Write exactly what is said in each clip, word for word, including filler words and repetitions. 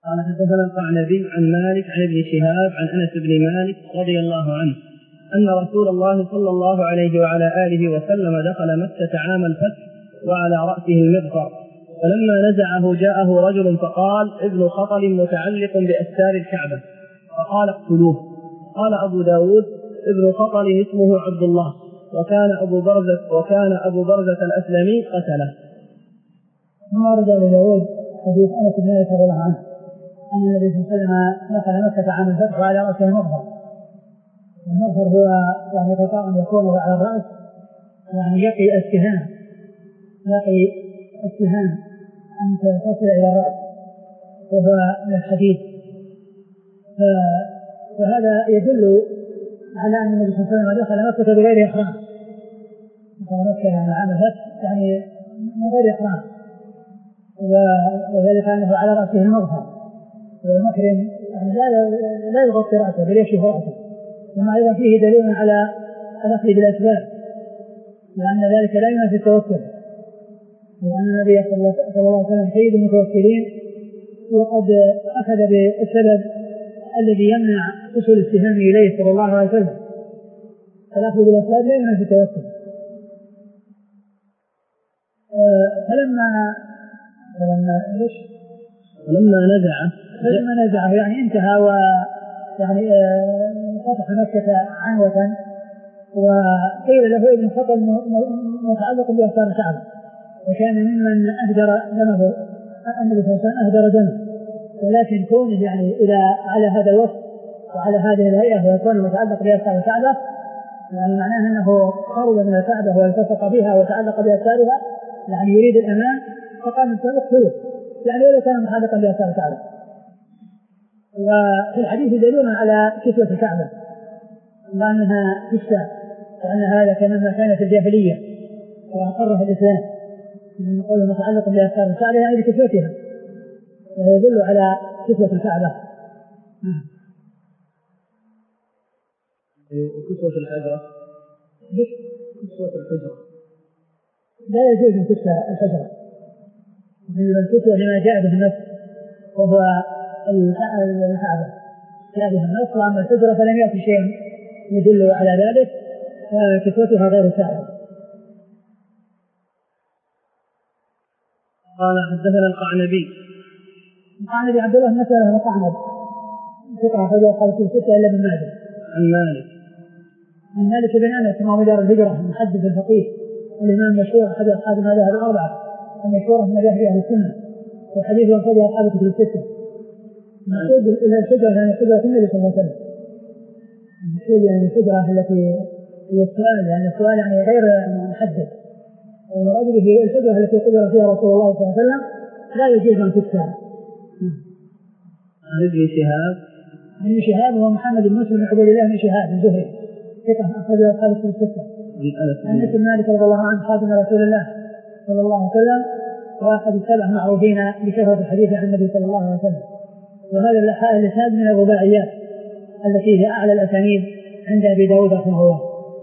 قال حدثنا القعنبي عن مالك عن ابن شهاب عن أنس بن مالك رضي الله عنه أن رسول الله صلى الله عليه وعلى آله وسلم دخل مكة عام الفتح وعلى رأسه المغفر، فلما نزعه جاءه رجل فقال: ابن خطل متعلق بأستار الكعبة، فقال: اقتلوه. قال أبو داود: ابن خطل اسمه عبد الله، وكان أبو برزة وكان أبو برزة الأسلمي قتله. ثم ورد أبو داود حديث أنس بن مالك رضي الله عنه أن النبي صلى الله عليه وسلم دخل مكة عام الفتح وعلى رأسه المغفر. المغفر هو يعني غطاء يكون على الرأس، يعني يقي السهام يقي السهام أن تصل إلى الرأس، وهو من الحديد. فهذا يدل على أن النبي صلى الله عليه وسلم دخل مكة بغير إحرام. دخل مكة يعني عام الفتح يعني من غير إحرام، وذلك أنه على رأسه المغفر، والمحرم يعني لا لا يغطي رأسه بل يكشف رأسه. ثم أيضا فيه دليل على الأخذ بالأسباب، لأن ذلك لا ينافي التوكل، لأن النبي صلى الله عليه وسلم سيد المتوكلين، وقد أخذ بالسبب الذي يمنع وصول الاتهام إليه صلى الله عليه وسلم. فالأخذ بالأسباب لا ينافي التوكل. فلما فلما ليش فلما نزعه فلما نزعه يعني انتهى، ويعني فتح مكة عنوة، وقيل له ابن خطل متعلق بأستار الكعبة، وكان ممن أهدر دمه النبي صلى الله عليه وسلم أهدر دمه، ولكن كون يعني إلى على هذا الوصف وعلى هذه الهيئة ويكون متعلق بأستار الكعبة يعني معناه أنه قرب من الكعبة والتصق بها وتعلق بأستارها، يعني يريد الأمان، فقال الإنسان اقتلوه، يعني ولو كان متعلقا بأستار الكعبة. وفي الحديث دليل على كسوة الكعبة وأنها كسة، وأن هذا كما كان في الجاهلية وأقرها الإسلام، من قوله متعلق بأستار الكعبة يعني بكسوتها، ويدل على كسوة الكعبة. وكسوة الحجرة كسوة الحجرة لا يجوز أن تكسى الحجرة، إنما الكسوة لما جاء به النص وهو الكعبة جاء به النص، وأما الحجرة فلم يأتي شيء يدل على ذلك، فكسوتها غير سائغة. قال حدثنا القعنبي القعنبي عبد الله مسألة القعنب فقه أخرجه أصحاب الكتب الستة إلا ابن ماجه. عن مالك عن مالك بن أنس إمام دار الهجرة المحدث الفقيه والإمام المشهور أحد أصحاب المذاهب الأربعة المشهورة من مذاهب أهل السنة، وحديثه أخرجه أصحاب الكتب الستة. مقصود إلى الشجرة يعني شجرة النبي صلى الله عليه وسلم، المقصود يعني الشجرة التي هي السؤال، يعني السؤال يعني غير محدد، والمراد به الشجرة التي قدر فيها رسول الله صلى الله عليه وسلم لا يجوز أن تكسر. عن ابن شهاب ابن شهاب هو محمد بن مسلم بن عبيد الله بن شهاب الزهري ثقة أخرجه أصحاب الكتب الستة. عن أنس بن مالك رضي الله عنه خادم رسول الله صلى الله عليه وسلم، وأحد السبع معروفين بكثرة الحديث عن النبي صلى الله عليه وسلم، وهذا الإسناد من الرباعيات التي هي أعلى الأسانيد عند أبي داود رحمه الله.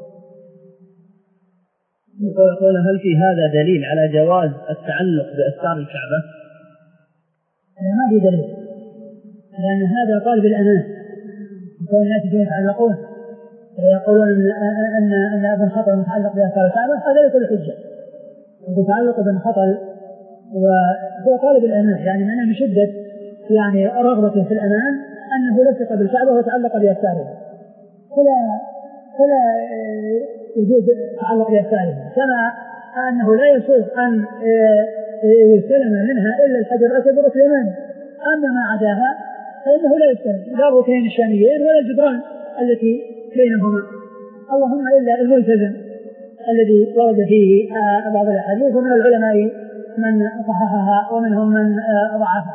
يقول هل في هذا دليل على جواز التعلق بأستار الكعبة؟ أنا ما في دليل، لأن هذا طالب الأمان، يكون الناس يتعلقون ويقولون أن أن ابن خطل متعلق بأستار الكعبة، هذا ليس الحجة. وتعلق ابن خطل وهو طالب الأمان، يعني معناه من شدة يعني رغبته في الأمان أنه لصق بالكعبة وتعلق بأستارها، فلا فلا يجوز تعلق بأستارها، كما أنه لا يصح أن يستلم منها إلا الحجر الأسود والركن اليماني، أما ما عداها فإنه لا يستلم لا الركنين الشاميين ولا الجدران التي بينهما، اللهم إلا الملتزم الذي ورد فيه بعض الأحاديث، ومن العلماء من صححها ومنهم من ضعفها.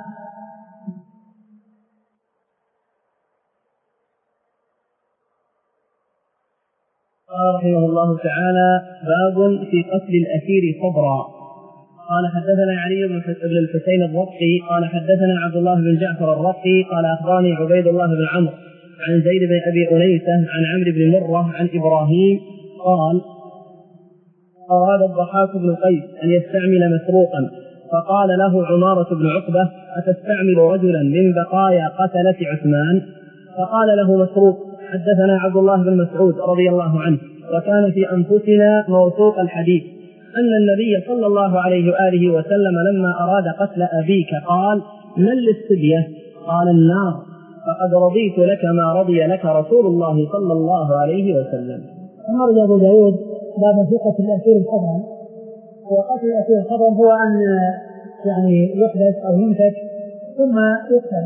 قال رحمه الله تعالى: باب في قتل الأسير صبرا. قال حدثنا علي بن الحسين الرقي قال حدثنا عبد الله بن جعفر الرقي قال أخبرني عبيد الله بن عمرو عن زيد بن أبي أنيسة عن عمرو بن مرة عن إبراهيم قال: أراد الضحاك بن قيس أن يستعمل مسروقا فقال له عمارة بن عقبة: أتستعمل رجلا من بقايا قتلة عثمان؟ فقال له مسروق: حدثنا عبد الله بن مسعود رضي الله عنه وكان في أنفسنا موثوق الحديث أن النبي صلى الله عليه وآله وسلم لما أراد قتل أبيك قال: من للصبية؟ قال: النار. فقد رضيت لك ما رضي لك رسول الله صلى الله عليه وسلم. أمر أبو داود باب ثقة الأسير خطأ. وقتل الأسير خطأ هو أن يعني يحدث أو يمسك ثم يقتل.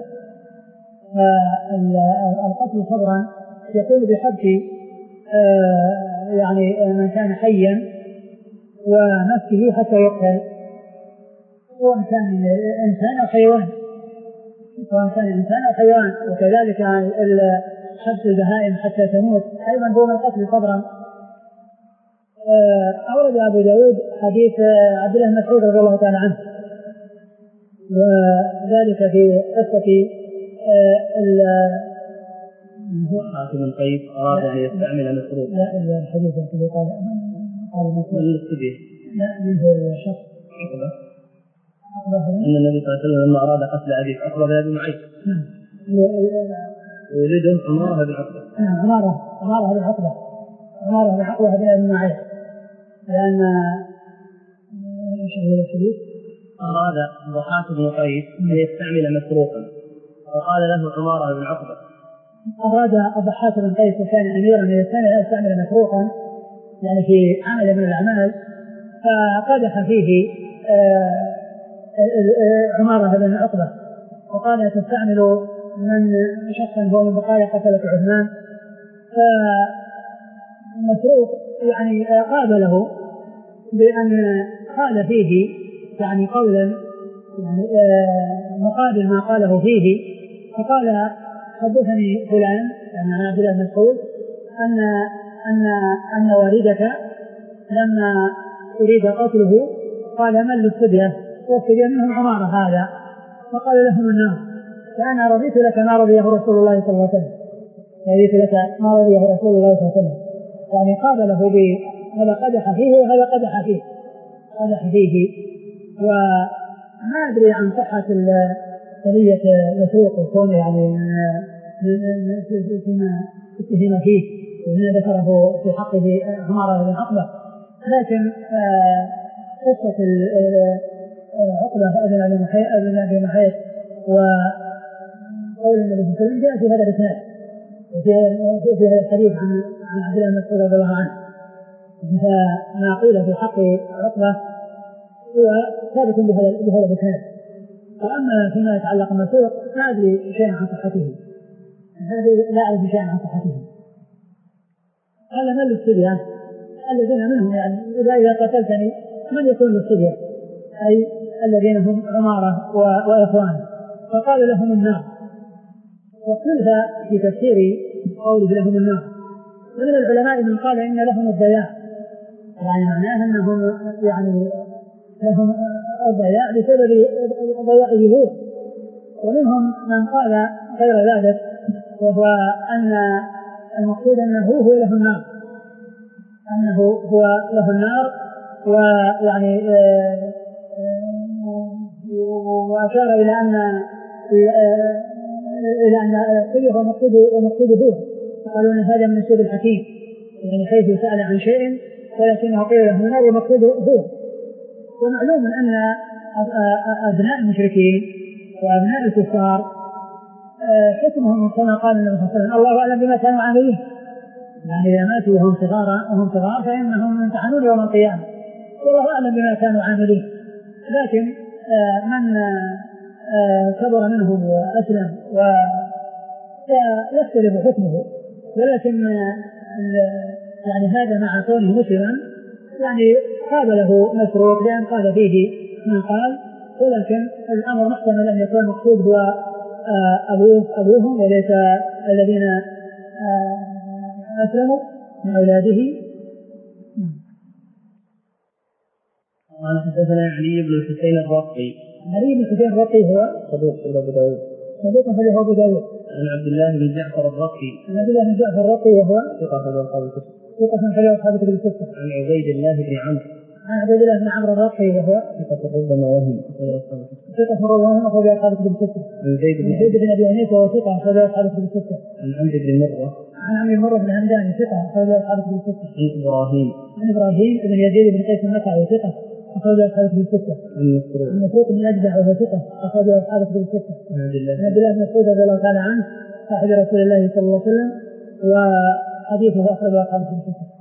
فالقتل صبرا يكون بحبس يعني من كان حيا ونفسه حتى يقتل، سواء كان إنسان أو حيوان، سواء كان إنسان أو حيوان. وكذلك حبس البهائم حتى تموت أيضا هو من القتل صبرا. أورد أبو داود حديث عبد الله بن مسعود رضي الله تعالى عنه، وذلك في قصة حاتم القيس أراد أن يستعمل مسروق. لا الحديث الذي قال قال مسروق من السبيل. لا من هو الشخص عقبة. أن النبي صلى الله عليه وسلم لما أراد قتل أبيه عقبة بن أبي معيط. نعم. ولده عمارة بن عقبة. نعم عمارة عمارة بن عقبة عمارة بن عقبة بن أبي معيط، لأن ايش هو الحديث؟ أراد ضحاك بن قيس أن يستعمل مسروقا فقال له عمارة بن عقبة. أراد الضحاك بن قيس وكان أميرا أن يستعمل مسروقا يعني في عمل من الأعمال، فقدح فيه عمارة بن عقبة وقال: تستعمل من شخصا هو من بقايا قتلة عثمان. فمسروق يعني قابله بأن قال فيه يعني قولا يعني مقابل ما قاله فيه، فقال: حدثني فلان يعني عن عبد الله بن مسعود أن أن أن والدك لما أريد قتله قال: من للصبية؟ والصبية منهم عمارة هذا. فقال لهم: النار. فأنا رضيت لك ما رضيه رسول الله صلى الله عليه وسلم رضيت لك ما رضيه رسول الله صلى الله عليه وسلم. يعني قابله بهذا قدح فيه وهذا قدح فيه قدح فيه وما أدري عن صحة قضية مسروق وكونه يعني فيما اتهم فيه وهنا ذكره في حقه عمارة بن عقبة، لكن قصة عقبة ابن أبي معيط وقول النبي صلى الله عليه وسلم جاء في هذا الإسناد وفي هذا الحديث عن عن عبد الله بن مسعود رضي الله عنه. فما قيل في حق عقبة هو ثابت بهذا بهذا الإسناد. وأما فيما يتعلق بالمسروق ما أدري شيئا عن صحته، هذه لا أعرف شيئا عن صحته. قال: من للصبية؟ الذين منهم يعني إذا إذا قتلتني من يكون للصبية؟ أي الذين هم عمارة وإخوان. فقال: لهم النار. واختلف في تفسير قوله لهم النار، ومن العلماء من قال إن لهم الضياع، يعني معناه أنهم يعني لهم الضياع بسبب ضياعه هو. ومنهم من قال غير ذلك، وهو أن المقصود أنه هو له النار أنه هو له النار ويعني وأشار إلى أن إلى أن الصبي هو مقصود ومقصود هو. قالوا أن هذا من أسلوب الحكيم، يعني حيث سأل عن شيء ولكنه قيل له النار ومقصود هو. ومعلوم أن أبناء المشركين وأبناء الكفار حكمهم كما قال النبي صلى الله عليه وسلم: الله أعلم بما كانوا عاملين. يعني إذا ماتوا وهم صغار وهم صغار فإنهم يمتحنون يوم القيامة، والله أعلم بما كانوا عاملين. لكن من كبر منهم وأسلم ويختلف حكمه، ولكن يعني هذا مع كونه مسلما يعني قابله مسروق لأن قال فيه من قال، ولكن الأمر محتمل أن يكون مقصود هو أبوه أبوهم وليس الذين أسلموا من أولاده. قال: حدثنا علي بن الحسين الرقي. علي بن الحسين الرقي هو صدوق في أبو داود. صدوق في أبو داود. عن عبد الله بن جعفر الرقي. عن عبد الله بن جعفر الرقي وهو ثقة في أصحاب الكتب. ثقة في أصحاب الكتب الستة. عن عبيد الله بن عمرو. عن عبد الله بن عمرو الرقي وهو ثقة ربما وهم ثقة ربما أخرج أصحاب الكتب الستة. عن زيد بن زيد بن أبي أنيس وهو ثقة أخرج أصحاب الكتب الستة. عن عمرو بن مرة عن عمرو بن مرة بن همدان ثقة أخرج أصحاب الكتب الستة. عن إبراهيم عن إبراهيم بن يزيد بن قيس النخعي ثقة أخرج أصحاب الكتب الستة. عن مسروق عن مسروق بن الأجدع وهو ثقة أخرج أصحاب الكتب الستة. عن عبد الله عن عبد الله بن مسعود رضي الله تعالى عنه صاحب رسول الله صلى الله عليه وسلم وحديثه أخرج أصحاب الكتب الستة.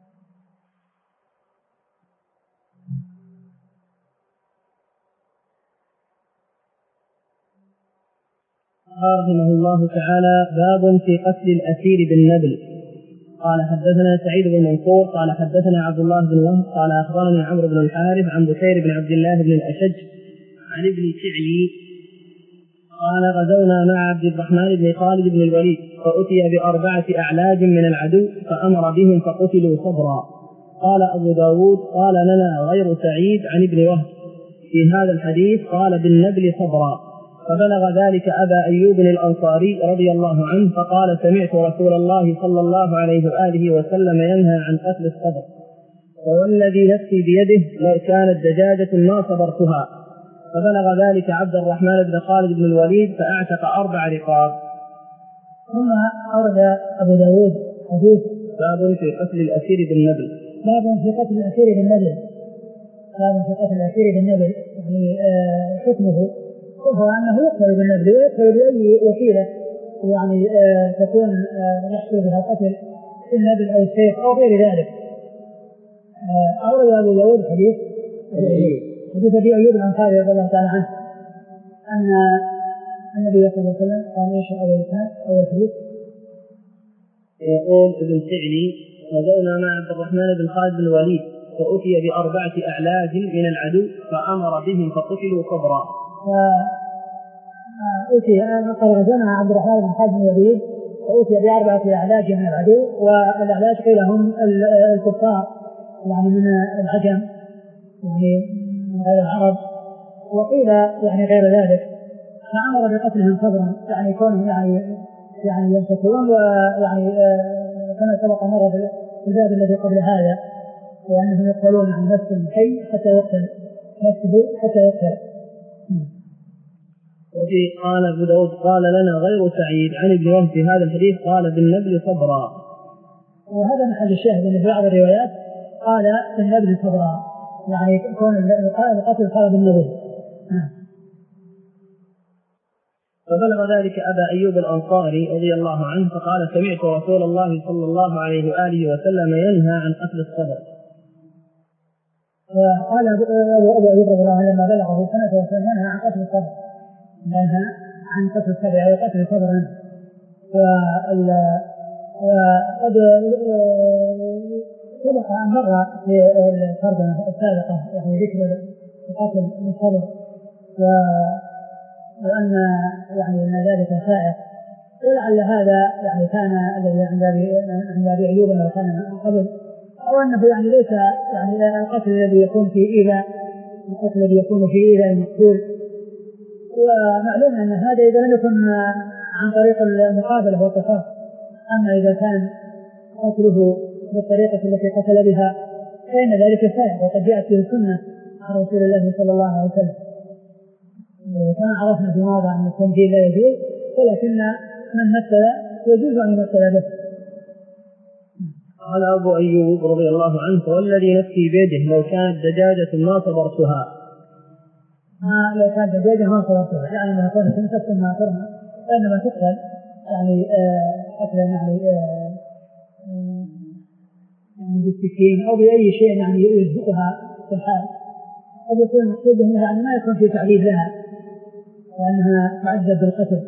رحمه الله تعالى. باب في قتل الأسير بالنبل. قال حدثنا سعيد بن منصور قال حدثنا عبد الله بن وهب قال أخبرني عمرو بن الحارث عن بشير بن عبد الله بن الأشج عن ابن شعلي قال غزونا مع عبد الرحمن بن خالد بن الوليد فأتي بأربعة أعلاج من العدو فأمر بهم فقتلوا صبرا. قال أبو داود قال لنا غير سعيد عن ابن وهب في هذا الحديث قال بالنبل صبرا. فبلغ ذلك أبا أيوب الأنصاري رضي الله عنه فقال سمعت رسول الله صلى الله عليه وآله وسلم ينهى عن قتل الصبر والذي نفسي بيده لو كانت دجاجة ما صبرتها. فبلغ ذلك عبد الرحمن بن خالد بن الوليد فأعتق أربع رقاب. ثم أورد أبو داود حديث باب في قتل الأسير بالنبل. باب في قتل الأسير بالنبل. باب في قتل الأسير بالنبل يعني آه حكمه وهو أنه يقتل بالنبل ويقتل بأي وسيلة يعني آه تكون آه يحصل بها القتل بالنبل أو السيف أو غير ذلك. آه أورد أبو داود حديث حديث أبي أيوب الأنصاري رضي الله تعالى عنه أن النبي صلى الله عليه وسلم قال إيش أول كان أول حديث يقول ابن سعلي غزونا مع عبد الرحمن بن خالد بن الوليد فأتي بأربعة أعلاج من العدو فأمر بهم فقتلوا صبرا. فأتي قال غزونا عبد الرحمن بن خالد بن الوليد فأتي بأربعة أعلاج من العدو والأعلاج قيل هم الكفار يعني من العجم يعني من غير العرب وقيل يعني غير ذلك فأمر بقتلهم صبرا يعني كونهم يعني يعني يمسكون ويعني كما سبق مرة في الباب الذي قبل هذا وأنهم يقتلون عن نفس الحي حتى يقتل نفسه حتى يقتل. وفي قال أبو داود قال لنا غير سعيد عن ابن وهب في هذا الحديث قال بالنبل صبرا. وهذا محل الشاهد أن في بعض الروايات قال بالنبل صبرا يعني كون القتل قال بالنبل. فبلغ ذلك أبا أيوب الأنصاري رضي الله عنه فقال سمعت رسول الله صلى الله عليه وآله وسلم ينهى عن قتل الصبر. وقال أبو أيوب رضي الله عنه لما بلغه سنة وسلم ينهى عن قتل الصبر ينهى عن قتل الصبر أي قتل صبرا. وقد سبق أن مر في الترجمة السابقة يعني ذكر قتل الصبر وأن يعني أن ذلك سائق ولعل هذا يعني كان الذي عند أبي أيوب أنه كان من قبل أو أنه يعني ليس يعني القتل الذي يكون في إيذاء القتل الذي يكون في إيذاء المقتول. ومعلوم أن هذا إذا لم يكن عن طريق المقابلة والقصاص. أما إذا كان قتله بالطريقة التي قتل بها فإن ذلك سائق وقد جاءت في السنة عن رسول الله صلى الله عليه وسلم. كما عرفنا في موضع أن التمثيل لا يجوز ولكن من مثل يجوز أن يمثل به. قال أبو أيوب رضي الله عنه والذي نفسي بيده لو كانت دجاجة ما صبرتها. ما لو كانت دجاجة ما صبرتها يعني ما كانت تمسك ثم ترمى فإنما تقتل يعني قتلا يعني يعني بالسكين أو بأي شيء يعني يزهقها في الحال قد يكون المقصود به يعني ما يكون في تعذيب لها وأنها تعذب بالقتل.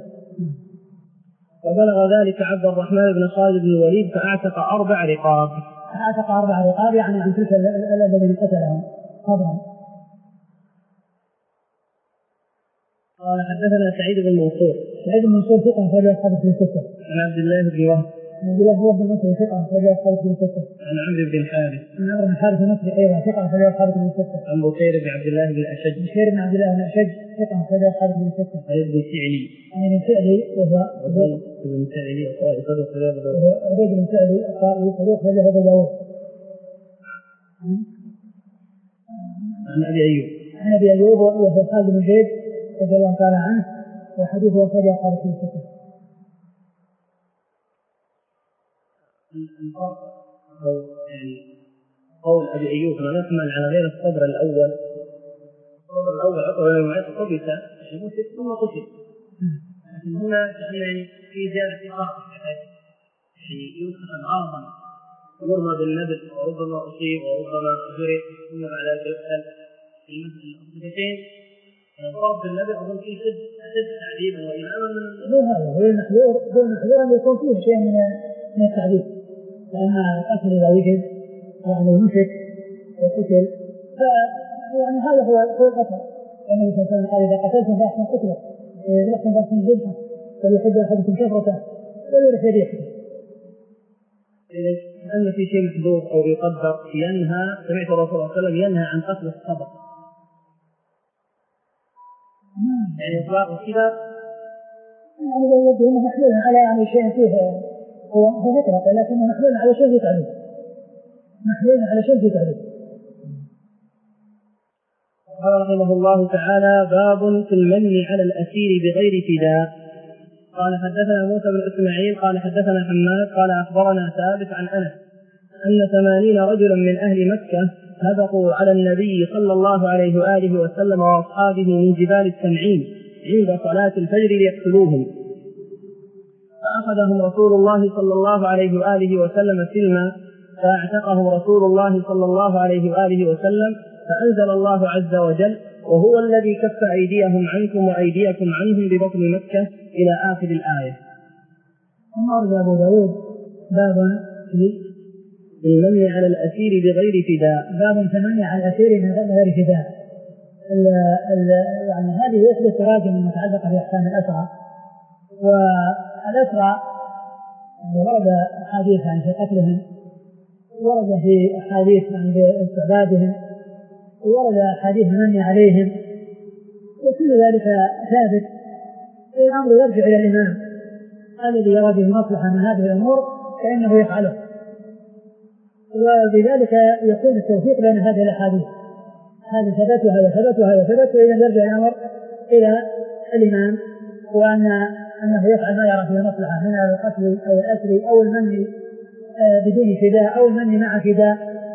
فبلغ ذلك عبد الرحمن بن خالد بن الوليد فأعتق أربع رقاب. أعتق أربع رقاب يعني عن تلك الذين قتلهم صبرا. قال حدثنا سعيد بن منصور. سعيد بن منصور ثقة أخرج أصحابه في الستة. عن عبد الله بن وهب. عن عبد الله بن المصري ثقة أخرج أصحابه في الستة. عن عمرو بن الحارث. عن عمرو بن الحارث المصري أيضا ثقة أخرج أصحابه في الستة. عن بكير بن عبد الله بن الأشج. بكير بن عبد الله بن الأشج ثقة أخرج أصحابه في الستة. عن ابن سعلي. عن ابن سعلي وهو ابن سعلي الطائي صدوق له أبو داود. عبيد بن سعلي الطائي صدوق له أبو داود. عن أبي أيوب عن أبي أيوب وهو خالد بن زيد رضي الله تعالى عنه، وحديثه أخرجه أصحاب الكتب الستة. الفرق أو يعني قول أبي أيوب ما يحمل على غير الصبر الأول. الصبر الأول عقب يوم قبس يعني موت ثم قتل، لكن هنا يعني في زيادة خاصة يعني يدخل عارضا يرمى بالنبل وربما أصيب وربما جرح ثم بعد ذلك يقتل. في المسألتين الضرب بالنبل أظن فيه شد أشد تعذيبا وإماما من هو هذا هو المحذور، هو المحذور أن يكون فيه شيء من من التعذيب، لأن القتل إذا وجد يعني مسك وقتل فيعني هذا هو هو القتل. النبي صلى الله عليه وسلم قال إذا قتلتم فأحسن قتله، إذا ذبحتم فأحسن ذبحه، وليحد أحدكم شفرته وليرح ريحه. إذا أن في شيء محذور أو يقدر ينهى، سمعت الرسول صلى الله عليه وسلم ينهى عن قتل الصبر يعني إطلاق كذا يعني لو يبدو أنه محلول على يعني شيء فيه هو هو مطلق، لكنه محلول على شيء فيه تعليم، محلول على شيء فيه تعليم. قال رحمه الله تعالى: باب في المن على الأسير بغير فداء. قال حدثنا موسى بن إسماعيل قال حدثنا حماد قال أخبرنا ثابت عن أنس أن ثمانين رجلا من أهل مكة هبطوا على النبي صلى الله عليه وآله وسلم وأصحابه من جبال التنعيم عند صلاة الفجر ليقتلوهم، فأخذهم رسول الله صلى الله عليه وآله وسلم سلما، فاعتقهم رسول الله صلى الله عليه وآله وسلم، فأنزل الله عز وجل: وهو الذي كف أيديهم عنكم وأيديكم عنهم ببطن مكة إلى آخر الآية. ثم أرد أبو داود باب في المنع على الأسير بغير فداء، باب في المنع على الأسير بغير فداء. يعني هذه يحدث تراجم المتعلقة بأحكام الأسرى، والأسرى ورد أحاديث عن في قتلهم، ورد في أحاديث عن استعبادهم، ورد أحاديث المنع عليهم، وكل ذلك ثابت. الأمر يرجع إلى الإمام الذي يرى به مصلحة من هذه الأمور فإنه يفعله، وبذلك يكون التوفيق بين هذه الأحاديث، هذا ثبت وهذا ثبت وهذا ثبت، وإذا يرجع الأمر إلى الإمام وأن أنه يفعل ما يرى فيه مصلحة من القتل أو الأسر أو المن بدون فداء أو المن مع فداء.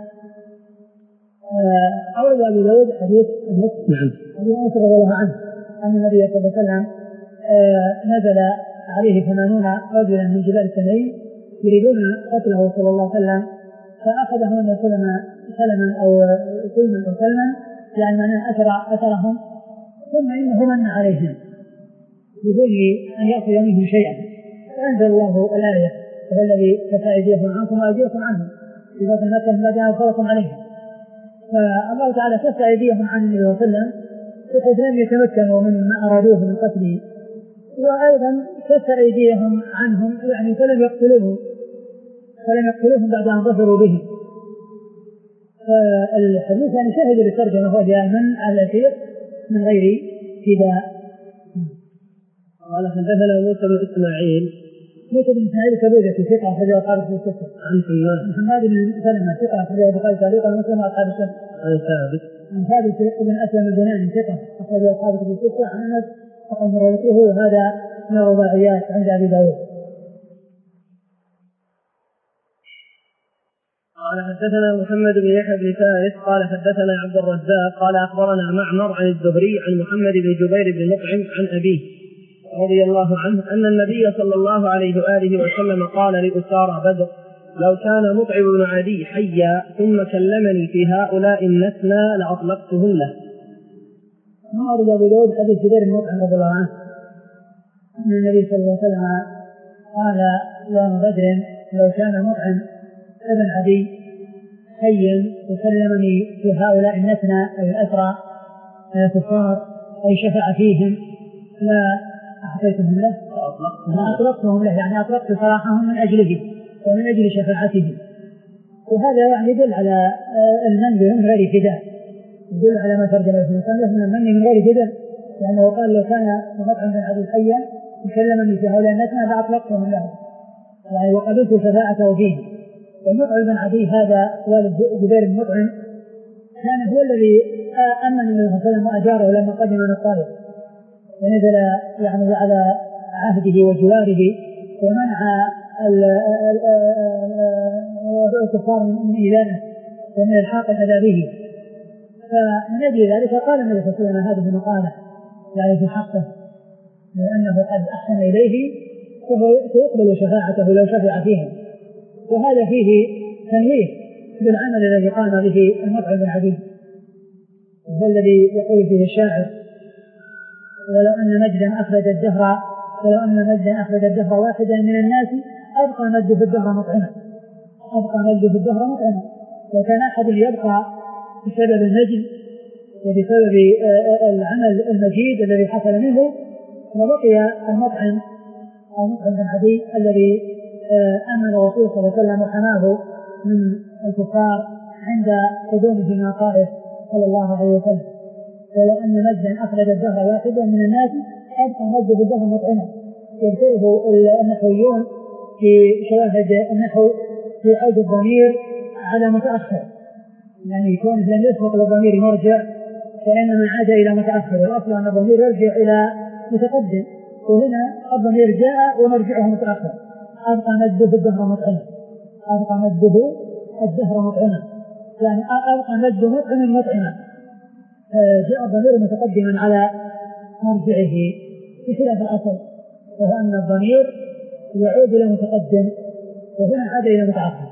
أورد أبو داود حديث أنس رضي الله عنه أن النبي صلى الله عليه وسلم نزل عليه ثمانون رجلا من جبال التنعيم يريدون قتله صلى الله عليه وسلم، فأخذهم النبي سلما سلما أو سلما أو سلما يعني أنه أثر أثرهم، ثم إنه من عليهم بدون أن يأخذ منهم شيئا، فأنزل الله الآية: هو الذي كفى أيديكم عنكم وأيديكم عنهم في بطن مكة ما جاء فرقم عليهم. فالله تعالى كفى أيديهم عن النبي صلى الله عليه وسلم بحيث لم يتمكنوا من ما أرادوه من قتله، وأيضا كفى أيديهم عنهم يعني فلم يقتلوه فلم يقتلوهم بعد أن ظفروا بهم. فالحديث يعني شاهد للترجمة هو جاء من على الأسير من غير فداء. قال حدثنا موسى بن إسماعيل موسى بن إسماعيل كبيرة في ثقة أخرجه أصحاب الستة. عن حماد عن حماد بن سلمة ثقة أخرجه البخاري تعليقا ومسلم وأصحاب السنة. عن ثابت عن ثابت بن أسلم البناني ثقة أخرجه أصحاب الستة. عن أنس فقد مروته وهذا من الرباعيات عند أبي داود. قال حدثنا محمد بن يحيى بن فارس قال حدثنا عبد الرزاق قال أخبرنا معمر عن الزهري عن محمد بن جبير بن مطعم عن أبيه رضي الله عنه أن النبي صلى الله عليه وآله وسلم قال لأسارى بدر: لو كان مطعم بن عدي حيا ثم كلمني في هؤلاء النسنى لأطلقتهن له. ورد أبو داود حديث جبير بن مطعم رضي الله عنه أن النبي صلى الله عليه وسلم قال يوم بدر: لو كان مطعم ابن عدي حيا وكلمني في هؤلاء النسنى أي الأسرى الكفار أي شفع فيهم لا أعطيتهم له أطلقتهم له، يعني أطلقت سراحهم من أجله ومن أجل شفاعته. وهذا يعني يدل على المن من غير فداء، يدل على ما ترجم ابن مسلم من المن من غير فداء، لأنه قال: لو كان مطعم بن عدي حيا وكلمني في هؤلاء النسنى لأطلقتهم له، يعني وقبلت شفاعته فيه. والمطعم بن عدي هذا والد جبير بن مطعم كان هو الذي أمن النبي صلى الله عليه وسلم وأجاره لما قدم من الطائف ونزل يعني على عهده وجواره ومنع الكفار من إيذانه ومن الحاق الأذى به. فمن أجل ذلك قال النبي صلى الله عليه وسلم هذه المقالة يعني في حقه لأنه قد أحسن إليه فهو سيقبل شفاعته لو شفع فيهم. وهذا فيه تنويه بالعمل الذي قام به المطعم بن عدي وهو الذي يقول فيه الشاعر ولو أن مجدا أخرج الدهر ولو أن مجدا أخرج الدهر واحدا من الناس أبقى مجد في الدهر مطعما أبقى مجد في الدهر مطعما. لو كان أحد يبقى بسبب المجد وبسبب العمل المجيد الذي حصل منه لبقي المطعم أو مطعم بن عدي الذي أمن الرسول صلى الله عليه وسلم وحماه من الكفار عند قدومه من الطائف صلى الله عليه وسلم. ولو أن مجدا أخرج الدهر واحدا من الناس أبقى مجد في الدهر مطعما. يذكره النحويون في شواهد النحو في عود الضمير على متأخر يعني يكون لم يسبق للضمير مرجع وإنما عاد إلى متأخر والأصل أن الضمير يرجع إلى متقدم وهنا الضمير جاء ومرجعه متأخر. أبقى مجده في الدهر مطعما أبقى مجده الدهر مطعما يعني أبقى مجده مطعما مطعما. جاء الضمير متقدما على مرجعه بخلاف الأصل وهو أن الضمير يعود إلى متقدم وهنا عاد إلى متأخر.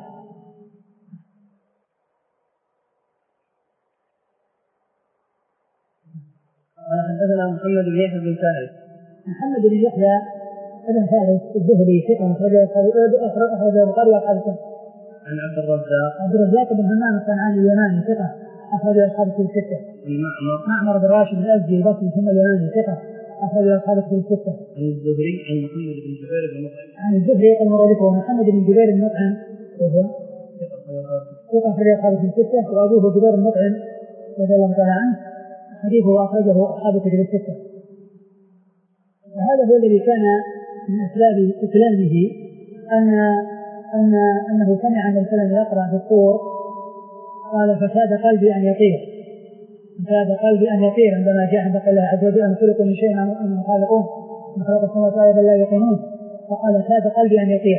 قال حدثنا محمد بن يحيى بن فارس محمد بن يحيى بن فارس الزهري ثقة أخرج البخاري وأصحاب السنة. عن عبد الرزاق عبد الرزاق بن همام الصنعاني اليماني ثقة أخرج أصحاب الستة. معمر معمر بن راشد الأزدي البصري ثم اليماني ثقة أخرج أصحاب الستة. عن الزهري عن محمد بن جبير بن مطعم عن الزهري يقول مرادفه محمد بن جبير بن مطعم وهو ثقة أخرج أصحاب الستة وأبوه جبير بن مطعم رضي الله تعالى عنه حديثه أخرجه أصحاب الكتب الستة. وهذا هو الذي كان من أسباب إسلامه أن أن أنه سمع أن الكلام يقرأ في الطور قال فكاد قلبي أن يطير فكاد قلبي أن يطير عندما جاء عند الله عز وجل أن خلقوا من شيء أنهم خالقون من خلق السماوات والأرض لا يوقنون فقال كاد قلبي أن يطير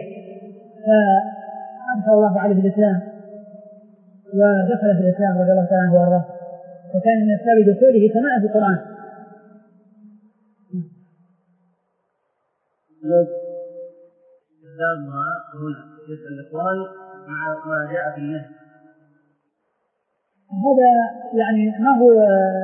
فأدخل الله عليه الإسلام ودخل في الإسلام رضي الله تعالى عنه وارضاه وكان من أسباب دخوله سماع في القرآن. استخدامها هنا جزء الإخوان مع ما جاء في النهي هذا يعني ما هو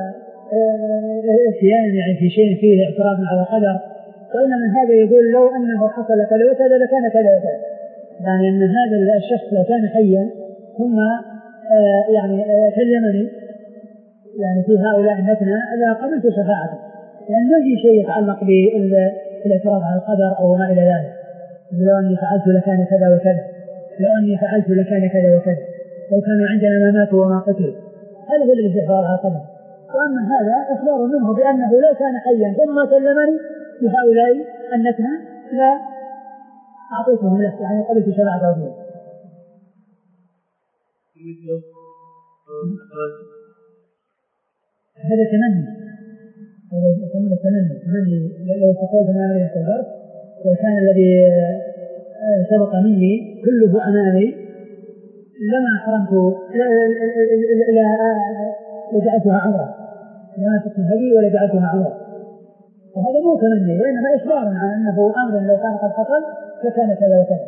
إتيان يعني في شيء فيه اعتراض على القدر وإنما هذا يقول لو أنه حصل كذا وكذا لكان كذا وكذا يعني أن هذا الشخص لو كان حيا ثم يعني كلمني يعني في هؤلاء النتنة لا قبلت شفاعته لأن ما في شيء يتعلق بالاعتراض على القدر أو ما إلى ذلك. لو أني فعلت لكان كذا وكذا لو أني فعلت لكان كذا وكذا لو كانوا عندنا ما ماتوا وما قتلوا هذا هو الذي يعترض على القدر. وأما هذا إخبار منه بأنه لو كان حيا ثم كلمني بهؤلاء النتنة لا أعطيتهم له يعني قبلت شفاعته فيه. هذا تمني هذا يسمونه تمني تمني لو استقلت من أمري استغفرت لو كان الذي سبق مني كله أمامي لما حرمت لجعلتها عمرة لما شفت هذه ولجعلتها عمرة. وهذا مو تمني وإنما إخبار عن أنه أمر لو كان قد حصل فكان كذا وكذا.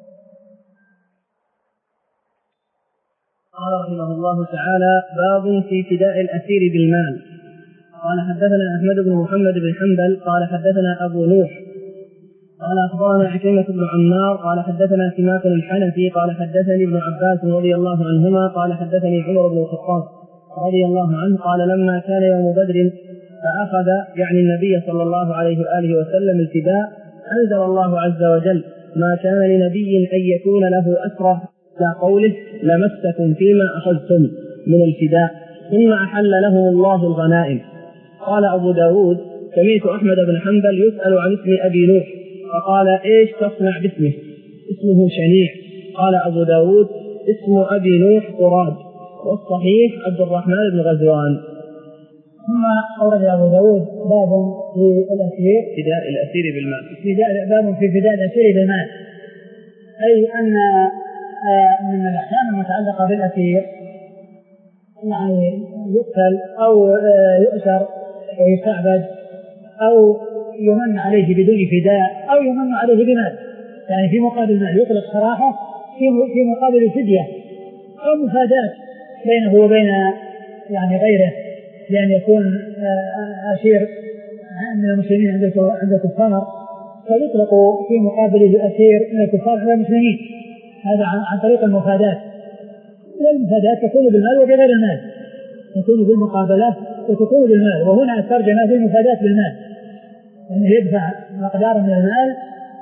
قال رحمه الله تعالى باب في فداء الأسير بالمال. قال حدثنا أحمد بن محمد بن حنبل قال حدثنا أبو نوح قال أخبرنا عكرمة بن عمار قال حدثنا سماك الحنفي قال حدثني ابن عباس رضي الله عنهما قال حدثني عمر بن الخطاب رضي الله عنه قال لما كان يوم بدر فأخذ يعني النبي صلى الله عليه وآله وسلم الفداء أنزل الله عز وجل ما كان لنبي أن يكون له أسرى على قوله لمسكم فيما أخذتم من الفداء ثم أحل لهم الله الغنائم. قال أبو داود سمعت أحمد بن حنبل يسأل عن اسم أبي نوح فقال إيش تصنع باسمه؟ اسمه شنيع. قال أبو داود اسم أبي نوح قراد والصحيح عبد الرحمن بن غزوان. ثم أورد أبو داود باب في الأسير فداء الأسير بالمال. فداء باب في فداء الأسير بالمال، أي أن من الأحكام المتعلقة بالأسير يعني يقتل أو يؤسر ويستعبد أو يمن عليه بدون فداء أو يمن عليه بمال، يعني في مقابل المال يطلق سراحه في مقابل الفدية أو مفادات بينه وبين يعني غيره، لأن يكون أسير من المسلمين عند الكفار فيطلق في مقابل الأسير من الكفار على المسلمين، هذا عن طريق المفادات. والمفادات تكون بالمال وبغير المال، تكون بالمقابلات وتكون بالمال، وهنا الترجمة في المفادات بالمال، أنه يدفع مقدار من المال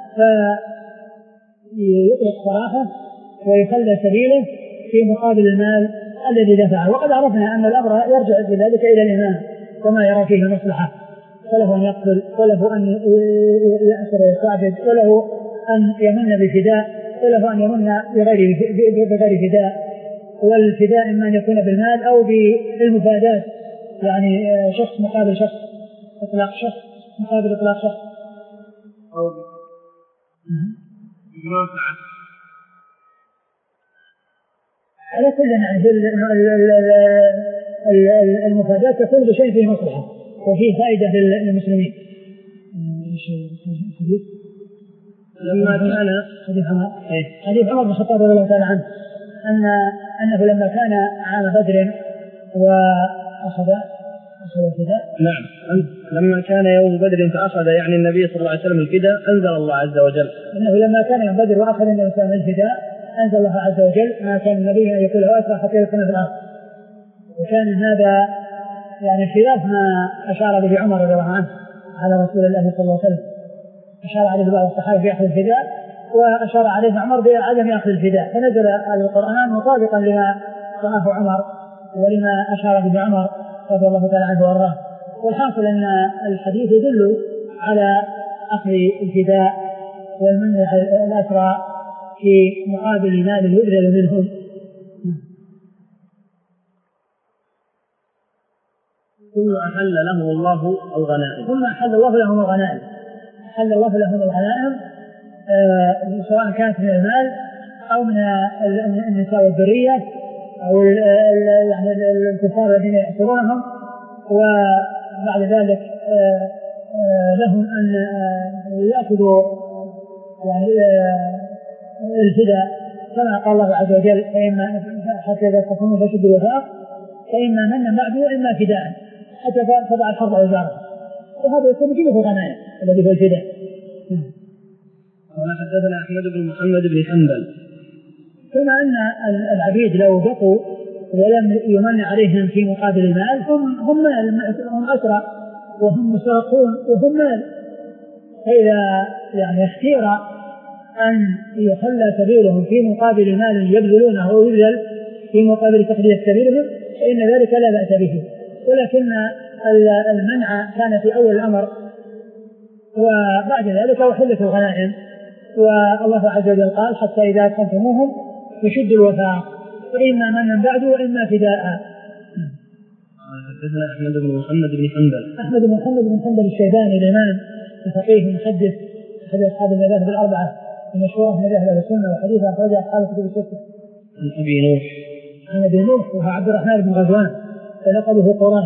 فيطلق سراحه ويخلى سبيله في مقابل المال الذي دفعه. وقد عرفنا أن الأمر يرجع بذلك إلى الإمام وما يرى فيه المصلحة، فله أن يقتل وله أن يأسر ويستعبد وله أن يمن بفداء وله أن يمن بغير بغير فداء، والفداء إما أن يكون بالمال أو بالمفادات، يعني شخص مقابل شخص، إطلاق شخص مقابل إطلاق شخص أو بمنفعة. على كل المفادات تكون بشيء فيه مصلحة وفيه فائدة للمسلمين. لما كان حديث عمر حديث عمر بن الخطاب رضي الله تعالى عنه أن أنه لما كان عام بدر وأخذ أخذ الفداء. نعم، لما كان يوم بدر فأخذ يعني النبي صلى الله عليه وسلم الفداء أنزل الله عز وجل. أنه لما كان يوم بدر وأخذ النبي صلى الله عليه وسلم الفداء أنزل الله عز وجل ما كان النبي أن يقول له أسرع حتى يكون في الأرض. وكان هذا يعني خلاف ما أشار به عمر رضي الله عنه على رسول الله صلى الله عليه وسلم، أشار عليه بعض الصحابة بأخذ الفداء وأشار عليه عمر بعدم أخذ الفداء، فنزل القرآن مطابقا لما رآه عمر ولما أشار به عمر رضي الله تعالى عنه وارضاه. والحاصل أن الحديث يدل على أخذ الفداء والمنع الأسرى في مقابل مال يبذل منهم. ثم أحل لهم الله الغنائم ثم أحل الله لهم الغنائم أحل الله لهم الغنائم آه سواء كانت من المال أو من النساء والذرية أو يعني الكفار الذين يحصرونهم، وبعد ذلك آه آه لهم أن يأخذوا يعني الفداء كما قال الله عز وجل فإما حتى إذا تقوموا فشدوا الوثاق فإما منا بعد وإما فداء حتى تضع الحرب أوزارها، وهذا يكون جملة الغنائم الذي هو الفداء. قال حدثنا أحمد بن محمد بن حنبل. كما أن العبيد لو بقوا ولم يمن عليهم في مقابل المال هم هم هم أسرى وهم مسرقون وهم مال، فإذا يعني اختير أن يخلى سبيلهم في مقابل المال يبذلونه أو يبذل في مقابل تخلية سبيلهم فإن ذلك لا بأس به، ولكن المنع كان في أول الأمر وبعد ذلك أحلت الغنائم، والله عز وجل قال حتى إذا أدخلتموهم فشدوا الوثاق فإما من بعد وإما فداء. حدثنا أحمد بن محمد بن حنبل. أحمد بن محمد بن حنبل الشيباني الإمام الفقيه المحدث أحد أصحاب المذاهب الأربعة المشهورة في مذاهب أهل السنة وحديث أخرج أصحاب الكتب الستة. عن أبي نوح. عن أبي نوح وهو عبد الرحمن بن غزوان فلقبه قران.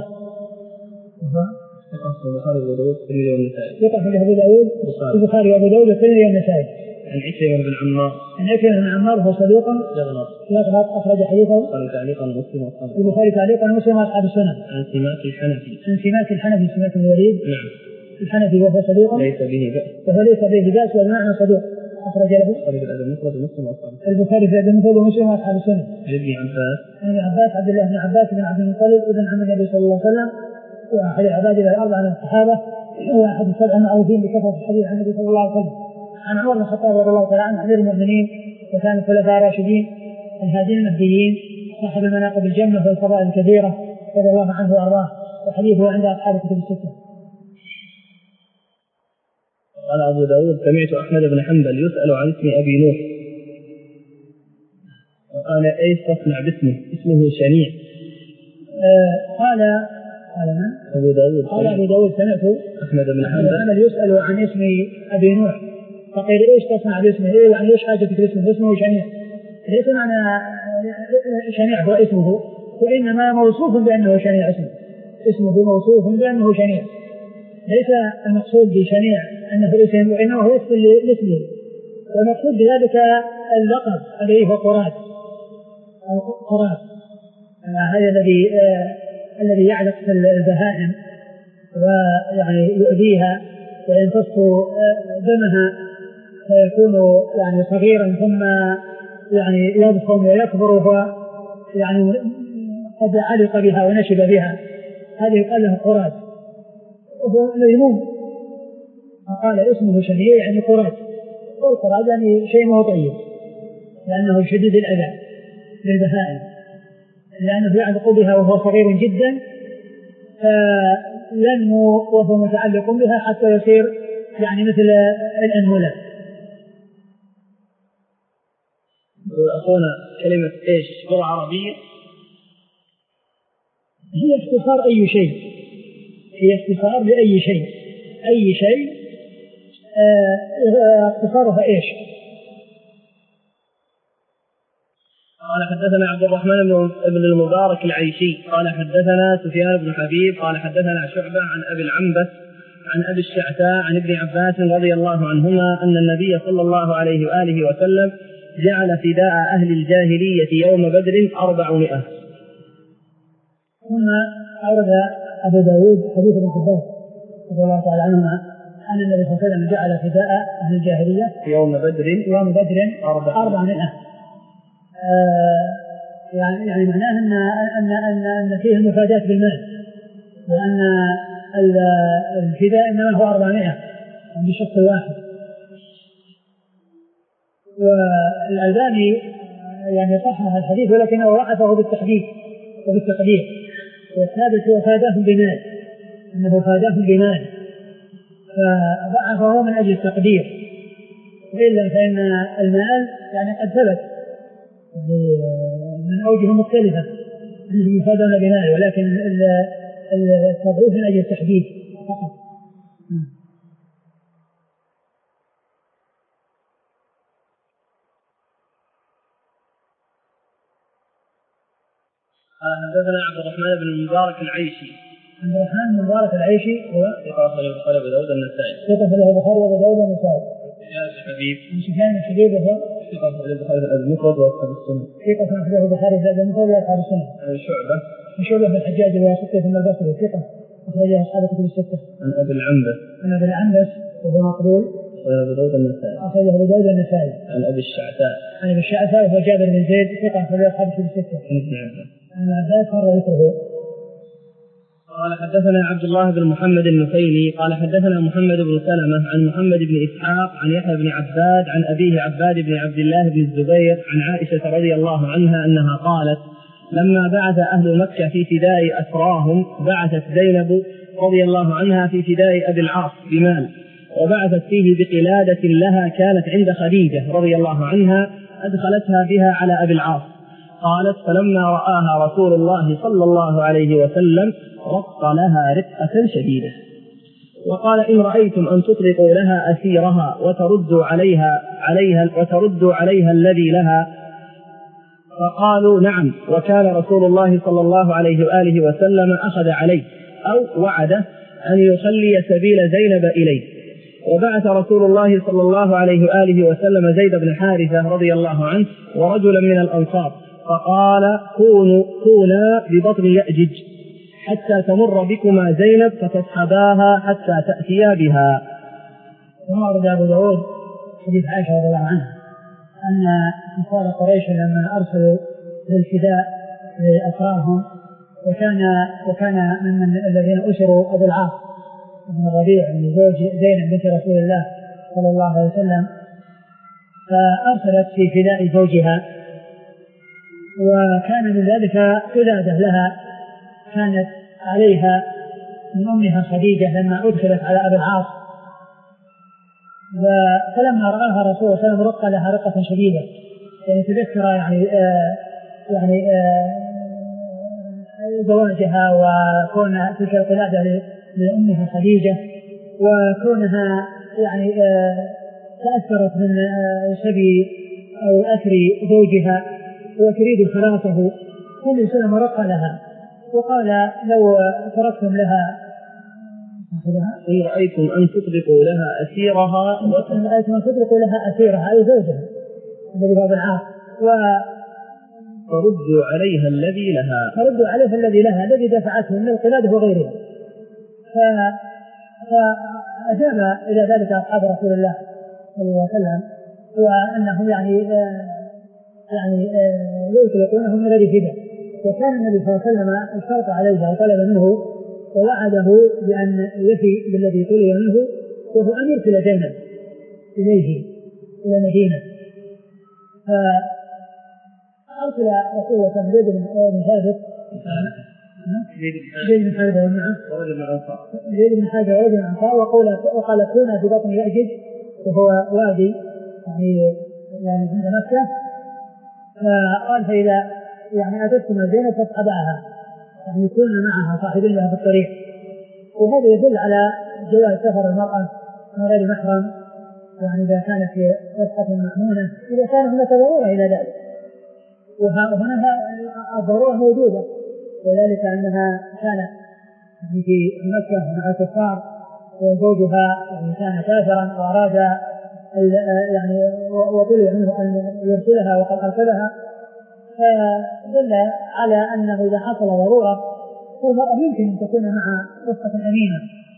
البخاري وأبو داود والترمذي والنسائي. يقف له أبو داود البخاري وأبو داود والترمذي والنسائي. عن عكرمة بن عمار. عن عكرمة بن عمار هو صدوق يغلط. يغلط أخرج حديثه. البخاري تعليقا ومسلم وأصحابه. البخاري تعليقا ومسلم وأصحاب السنة. عن سماك الحنفي. عن سماك الحنفي سماك الوليد. نعم. الحنفي وهو صدوق. ليس به بأس. وهو ليس به بأس والمعنى صدوق. أخرج له. البخاري في الأدب المفرد ومسلم وأصحابه. البخاري في الأدب المفرد ومسلم وأصحاب السنة. عن ابن عباس. عن ابن عباس عبد الله بن عباس بن عبد المطلب ابن عم النبي صلى الله عليه وسلم وأحد العباد الأربعة من الصحابة وأحد السبع المعروفين بكثرة الحديث عن النبي صلى الله عليه وسلم. عن عمر بن الخطاب رضي الله تعالى عنه أمير المؤمنين وكان الخلفاء الراشدين الهادين المهديين صاحب المناقب الجنة والفضائل الكثيرة رضي الله عنه وأرضاه، وحديثه عند أصحاب الكتب الستة. قال أبو داود سمعت أحمد بن حنبل يسأل عن اسم أبي نوح وقال ايش تصنع باسمه؟ اسمه شنيع. آه قال قال من؟ أبو داود. قال أبو داود سمعت أحمد بن حنبل يسأل عن اسم أبي نوح فقيل ايش تصنع باسمه؟ إيه يعني ايش حاجتك باسمه؟ اسمه شنيع. ليس معنى شنيع هو اسمه، وإنما موصوف بأنه شنيع اسمه. اسمه موصوف بأنه شنيع، ليس المقصود بشنيع أنه الاسم، وإنما هو اسم لاسمه. والمقصود بذلك اللقب الذي هو قراد أو قراد، هذا الذي آه الذي يعلق في البهائم ويعني يؤذيها ويمتص دمها فيكون يعني صغيرا ثم يعني يضخم ويكبر وهو يعني قد علق بها ونشب بها، هذه يقال له قراد وهو مذموم. فقال اسمه شنيع يعني قراد، والقراد يعني شيء مو طيب لأنه شديد الأذى للبهائم، لأنه يعلق بها وهو صغير جدا فينمو وهو متعلق بها حتى يصير يعني مثل الأنملة. أخونا كلمة إيش لغة عربية؟ هي اختصار أي شيء، هي اختصار لأي شيء، أي شيء اه اختصارها إيش؟ قال حدثنا عبد الرحمن بن المبارك العيشي قال حدثنا سفيان بن حبيب قال حدثنا شعبة عن أبي العنبس عن أبي الشعثاء عن ابن عباس رضي الله عنهما أن النبي صلى الله عليه وآله وسلم جعل فداء أهل الجاهلية يوم بدر أربعمائة. ثم أورد أبو داود حديث ابن عباس رضي الله تعالى عنهما أن النبي صلى الله عليه وسلم جعل فداء أهل الجاهلية يوم بدر يوم بدر أربعمائة. آه يعني يعني معناه أن أن أن أن فيه المفادات بالمال، وأن الفداء إنما هو أربعمائة عند شخص واحد. والألباني يعني صحح الحديث ولكنه ضعفه بالتحديد وبالتقدير، والثابت هو فاداهم بمال، أنه فاداهم بمال فضعفه من أجل التقدير، وإلا فإن المال يعني قد ثبت من أوجه مختلفة أنهم يفادون بمال، ولكن التضعيف من أجل التحديد فقط. حدثنا عبد الرحمن بن المبارك العيشي. عبد الرحمن بن المبارك العيشي هو ثقة أخرجه البخاري وأبو داود والنسائي. ثقة أخرجه البخاري وأبو داود والنسائي. سفيان بن حبيب. سفيان بن حبيب وهو ثقة أخرجه البخاري المفرد وأصحاب السنن. ثقة أخرجه البخاري في المفرد وأصحاب السنن. شعبة. شعبة بن الحجاج الواسطي ثم البصري ثقة أخرجه أصحاب الكتب الستة. عن أبي العنبس. عن أبي العنبس وهو مقبول. أخرجه أبو داود والنسائي. أخرجه أبو داود والنسائي. عن أبي الشعثاء. عن أبي الشعثاء وهو جابر بن زيد ثقة أخرجه أصحاب الكتب الستة. عن ابن عباس. عن عباس مر ذكره. قال حدثنا عبد الله بن محمد النفيلي قال حدثنا محمد بن سلمة عن محمد بن إسحاق عن يحيى بن عباد عن أبيه عباد بن عبد الله بن الزبير عن عائشة رضي الله عنها أنها قالت لما بعث أهل مكة في فداء أسراهم بعثت زينب رضي الله عنها في فداء أبي العاص بمال، وبعثت فيه بقلادة لها كانت عند خديجة رضي الله عنها أدخلتها بها على أبي العاص. قالت فلما رآها رسول الله صلى الله عليه وسلم رق لها رقة شديدة، وقال إن رأيتم أن تطلقوا لها أسيرها وتردوا عليها عليها وتردوا عليها الذي لها، فقالوا نعم، وكان رسول الله صلى الله عليه وآله وسلم أخذ عليه أو وعده أن يخلي سبيل زينب إليه. وبعث رسول الله صلى الله عليه وآله وسلم زيد بن حارثة رضي الله عنه ورجلا من الأنصار فقال كونوا كونا ببطن يأجج حتى تمر بكما زينب فتصحباها حتى تأتيا بها. ورد أبو داود حديث عائشة رضي الله عنها أن كفار قريش لما أرسلوا للفداء لأسرارهم وكان وكان من الذين أسروا أبو العاص بن الربيع من زوج زينب بنت رسول الله صلى الله عليه وسلم، فأرسلت في فداء زوجها، وكان من ذلك قلادة لها كانت عليها من أمها خديجة لما أدخلت على أبي العاص، فلما رآها رسول الله صلى الله عليه وسلم رق لها رقة شديدة يعني تذكر يعني آه يعني آه زواجها وكون تلك القلادة لأمها خديجة، وكونها يعني آه تأثرت من آه شبي أو أثر زوجها وتريد خلاصه، كل سنة مرق لها وقال لو تركتم لها إن رأيتم أن تطلقوا لها أسيرها إن رأيتم أن تطلقوا لها أسيرها أي زوجها الذي هو بالعاق فردوا عليها الذي لها فردوا عليها الذي لها الذي دفعته من القلادة وغيرها. فأجاب إلى ذلك أصحاب رسول الله صلى الله عليه وسلم وأنهم يعني يعني يطلقونه من غير هبة. وكان النبي صلى الله عليه وسلم اشترط عليه وطلب منه ووعده بأن يفي بالذي طلب منه، وهو أن يرسل زينب إليه إلى المدينة. فأرسل رسول الله صلى الله عليه وسلم بن ثابت زيد بن حارثة زيد بن حارثة ورجل من الأنصار وقال كونا في بطن يأجج وهو وادي يعني يعني عند مكة. فقال فإذا يعني أتتكم زينب فاصحباها يعني يكون معها صاحبين لها في الطريق. وهذا يدل على جواز سفر المرأة من غير محرم يعني إذا كانت في رفقة مأمونة إذا كان هناك ضرورة إلى ذلك. وهنا الضرورة موجودة وذلك أنها كانت في مكة مع الكفار وزوجها يعني كان كافرا وأراد يعني وطلب منه أن يرسلها وقد أرسلها. فدل على أنه إذا حصل ضرورة فالمرأة يمكن أن تكون مع رفقة أمينة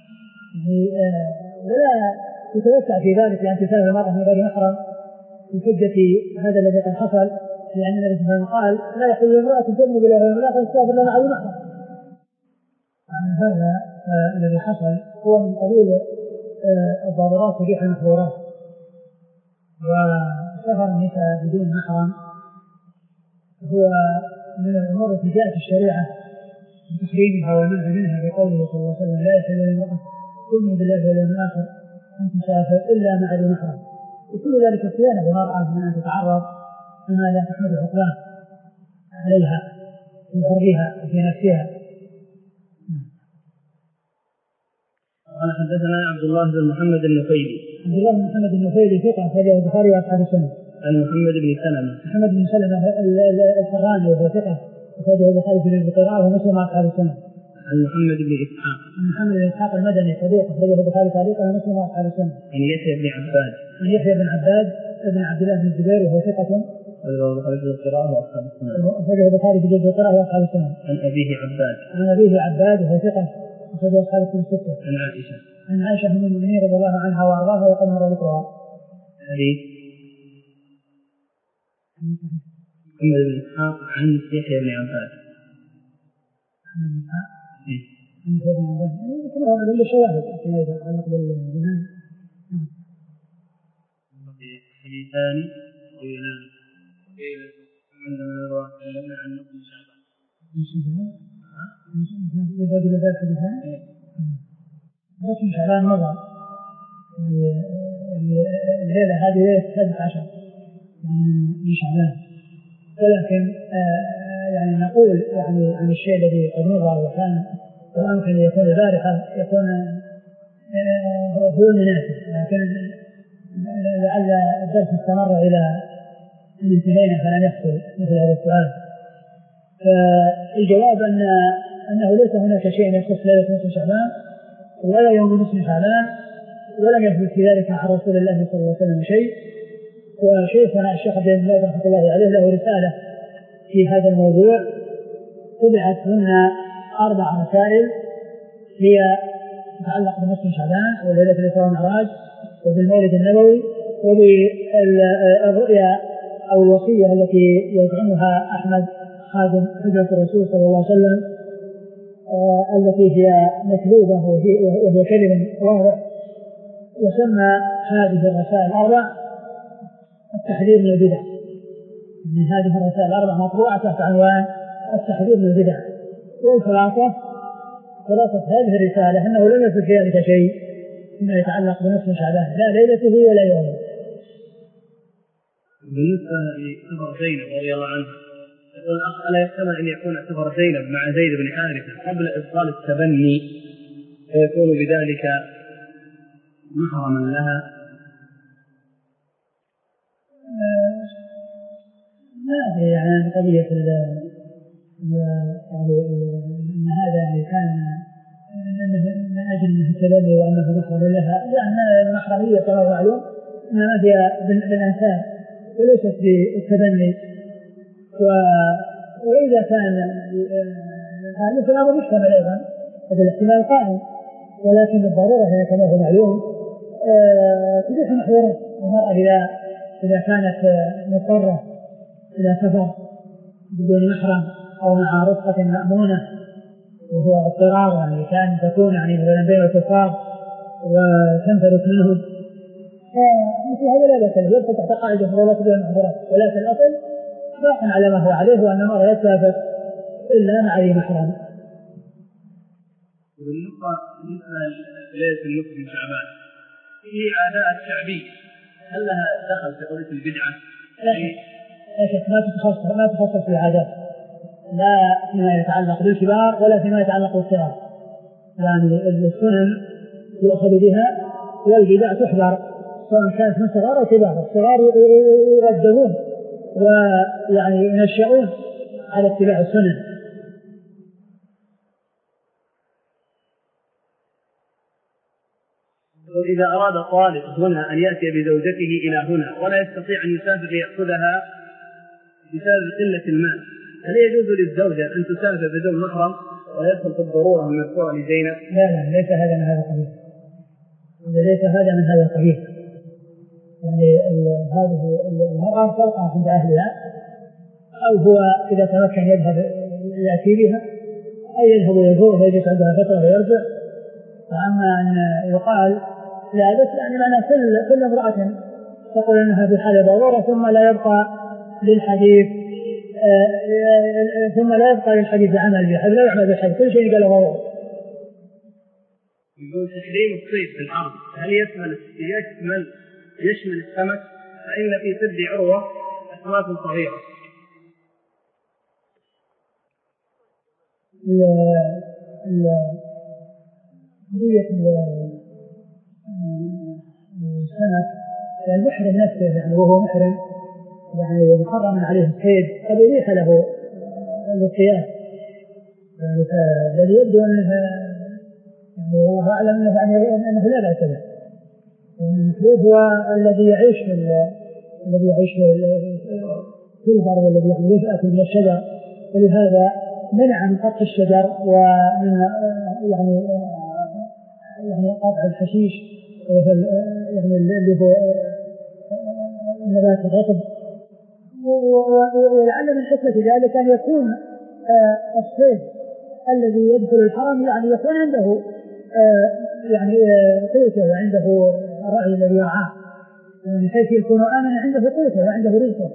ولا يتوسع في ذلك لأن تسافر المرأة من غير محرم بحجة هذا الذي قد حصل، لأن النبي صلى الله عليه وسلم قال لا يحل لامرأة تؤمن بالله واليوم الآخر تسافر لها مع المحرم. يعني هذا الذي حصل هو من قبيل الضرورات تبيح المحظورات. وسفر النساء بدون محرم هو من الأمور التي جاءت الشريعة بتحريمها والمنع منها بقوله صلى الله عليه وسلم لا يحل لامرأة تؤمن بالله واليوم الآخر أن تسافر إلا مع ذي محرم. وكل ذلك صيانة بالمرأة من أن تتعرض بما لا تحمد عقلها عليها في حرها وفي نفسها. قال حدثنا عبد الله بن محمد النفيلي عبد الله بن محمد النفيلي ثقة أخرجه البخاري وأصحاب السنن. عن محمد بن سلمة محمد بن سلمة الحراني وهو ثقة أخرجه البخاري في القراءة ومسلم وأصحاب السنن. عن محمد بن إسحاق عن محمد بن إسحاق المدني صدوق أخرجه البخاري تعليقا ومسلم وأصحاب السنن. عن يحيى بن عباد عن يحيى بن عباد ابن عبد الله بن الزبير وهو ثقة أخرجه البخاري في القراءة وأصحاب السنن. أخرجه البخاري في جزء القراءة وأصحاب السنن. عن أبيه عباد عن أبيه عباد وهو ثقة أخرجه أصحاب الكتب الستة. عن عائشة عن عائشة أم المؤمنين رضي الله عنها وأرضاها وقد مر ذكرها. حديث محمد بن إسحاق عن يحيى بن عباد. محمد بن إسحاق عن يحيى بن عباد يعني كما هو من الشواهد فيما يتعلق بالجنان. حديثان طويلان قيل عندما نتكلم عن ابن شعبان. ابن شعبان؟ ها؟ ابن شعبان إذا قيل ذلك حديثان؟ ابن شعبان مضى الليلة هذه ليلة السادس عشر يعني من شعبان، ولكن آه يعني نقول يعني عن الشيء الذي قد مضى وكان ويمكن أن يكون البارحة يكون آه هو المناسب، لكن لعل الدرس استمر إلى أن انتهينا فلن يحصل مثل هذا السؤال. فالجواب أن أنه ليس هناك شيء يخص ليلة نصف شعبان ولا يوم نصف شعبان، ولم يثبت في ذلك عن رسول الله صلى الله عليه وسلم شيء. وشيخنا الشيخ عبد الله رحمه الله عليه له رسالة في هذا الموضوع طبعت منها أربع رسائل هي تتعلق بنصف شعبان وليلة الإسراء والمعراج وبالمولد النبوي وبالرؤيا أو الوصية التي يزعمها أحمد خادم حجة الرسول صلى الله عليه وسلم آه التي هي مكذوبة وهي كلمة واضح. وسمى هذه الرسائل الأربع التحذير من البدع. من هذه الرسائل الأربع مطبوعة تحت عنوان التحذير من البدع. والخلاصة خلاصة هذه الرسالة أنه لم يكن في ذلك شيء فيما يتعلق بنصف شعبان لا ليلته ولا يومه. بالنسبة لسفر زينب رضي الله عنها، يقول الأخ ألا يحتمل أن يكون سفر زينب مع زيد بن حارثة قبل إبطال التبني فيكون بذلك محرما لها؟ ما أدري يعني قضية يعني أن هذا كان من أجل التبني وأنه محرم لها، لأن المحرمية كما معلوم إنما هي بالأنساب وليست بالتبني، وإذا كان مثل الأمر محتمل أيضا فبالاحتمال قائم، ولكن الضرورة هي كما هو معلوم تبيح محظورات. المرأة إذا إذا كانت مضطرة إلى سفر بدون محرم أو مع رفقة مأمونة وهو اضطرار يعني كان تكون يعني مثلا بين الكفار وتنفلت منهم، فمثل هذا لا بأس به، يدخل تحت قاعدة ضرورة بين المحظورات، ولكن الأصل باق على ما هو عليه وأن المرأة يتسافر إلا مع ذي محرم. بالنسبة ليلة النصف من شعبان في عادات شعبية هل لها دخل في قضية البدعة؟ لا شك ما تتخصص ما تتخصص في العادات، لا فيما يتعلق بالكبار ولا فيما يتعلق بالصغار، يعني السنن يؤخذ بها والبدع تحذر سواء كانت من صغار أو كبار. الصغار يغذبون ويعني ينشأون على اتباع السنن. وإذا أراد طالب هنا أن يأتي بزوجته إلى هنا ولا يستطيع أن يسافر ليأخذها بسبب قلة المال، هل يجوز للزوجة أن تسافر بدون محرم ويدخل في الضرورة المذكورة لزينب؟ لا لا ليس هذا من هذا القبيل، ليس هذا من هذا القبيل. يعني هذه المرأة تبقى عند أهلها، أو هو إذا تمكن يذهب يأتي بها أو يذهب ويزورها ويجلس عندها فترة ويرجع. فأما أن يقال لا بس يعني أنا كل كل امرأة تقول أنها في حال ضرورة ثم لا يبقى للحديث ثم لا يبقى للحديث عمل به، لا يعمل بالحديث كل شيء قال ضرورة. يقول تحريم الصيد في الأرض هل يشمل يشمل يشمل السمك؟ فإن في سد عروة أسماك صغيرة. قضية السمك المحرم نفسه يعني وهو محرم يعني محرم عليه الصيد قد يبيح له الصياد، يعني فالذي يبدو أنه يعني والله أعلم أنه لا بأس به. المحدود هو الذي يعيش في الذي يعيش في البر والذي يعني يأكل من الشجر، ولهذا منع من قطع الشجر ومن يعني يعني قطع الحشيش يعني اللي هو النبات الرطب. ولعل من حكمة ذلك أن يكون الصيد الذي يدخل الحرم يعني يكون عنده يعني قوته وعنده الرعي الذي يرعاه بحيث يكون آمنا عنده قوته وعنده رزقه.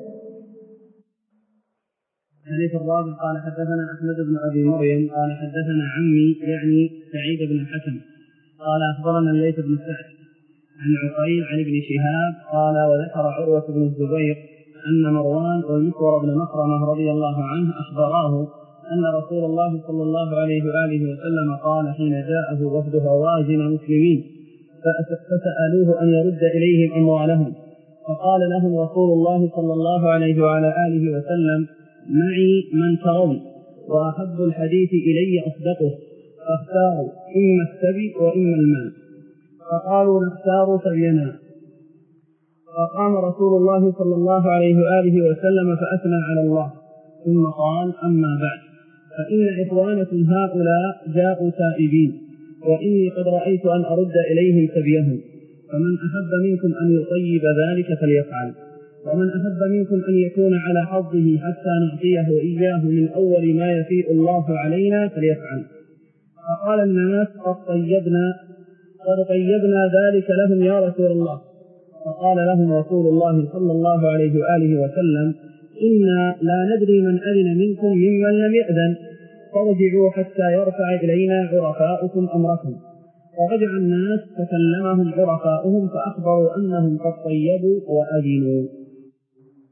الحديث الرابع قال حدثنا أحمد بن أبي مريم قال حدثنا عمي يعني سعيد بن الحكم قال أخبرنا الليث بن سعد عن عقيل عن ابن شهاب قال وذكر عروة بن الزبير أن مروان والمسور بن مخرمة رضي الله عنه أخبراه أن رسول الله صلى الله عليه وآله وسلم قال حين جاءه وفد هوازن مسلمين فسألوه أن يرد إليهم أموالهم، فقال لهم رسول الله صلى الله عليه وعلى آله وسلم معي من ترون وأحب الحديث إلي أصدقه، فاختاروا إما السبي وإما المال، فقالوا نختار سبينا. فقام رسول الله صلى الله عليه وآله وسلم فأثنى على الله ثم قال أما بعد فإن إخوانكم هؤلاء جاءوا تائبين وإني قد رأيت أن أرد إليهم سبيهم، فمن أحب منكم أن يطيب ذلك فليفعل، ومن أحب منكم أن يكون على حظه حتى نعطيه إياه من أول ما يفيء الله علينا فليفعل. فقال الناس قد طيبنا قد طيبنا ذلك لهم يا رسول الله. فقال لهم رسول الله صلى الله عليه وآله وسلم إنا لا ندري من أذن منكم ممن لم يأذن، فارجعوا حتى يرفع إلينا عرفاؤكم أمركم. فرجع الناس فكلمهم عرفاؤهم فأخبروا أنهم قد طيبوا وأذنوا.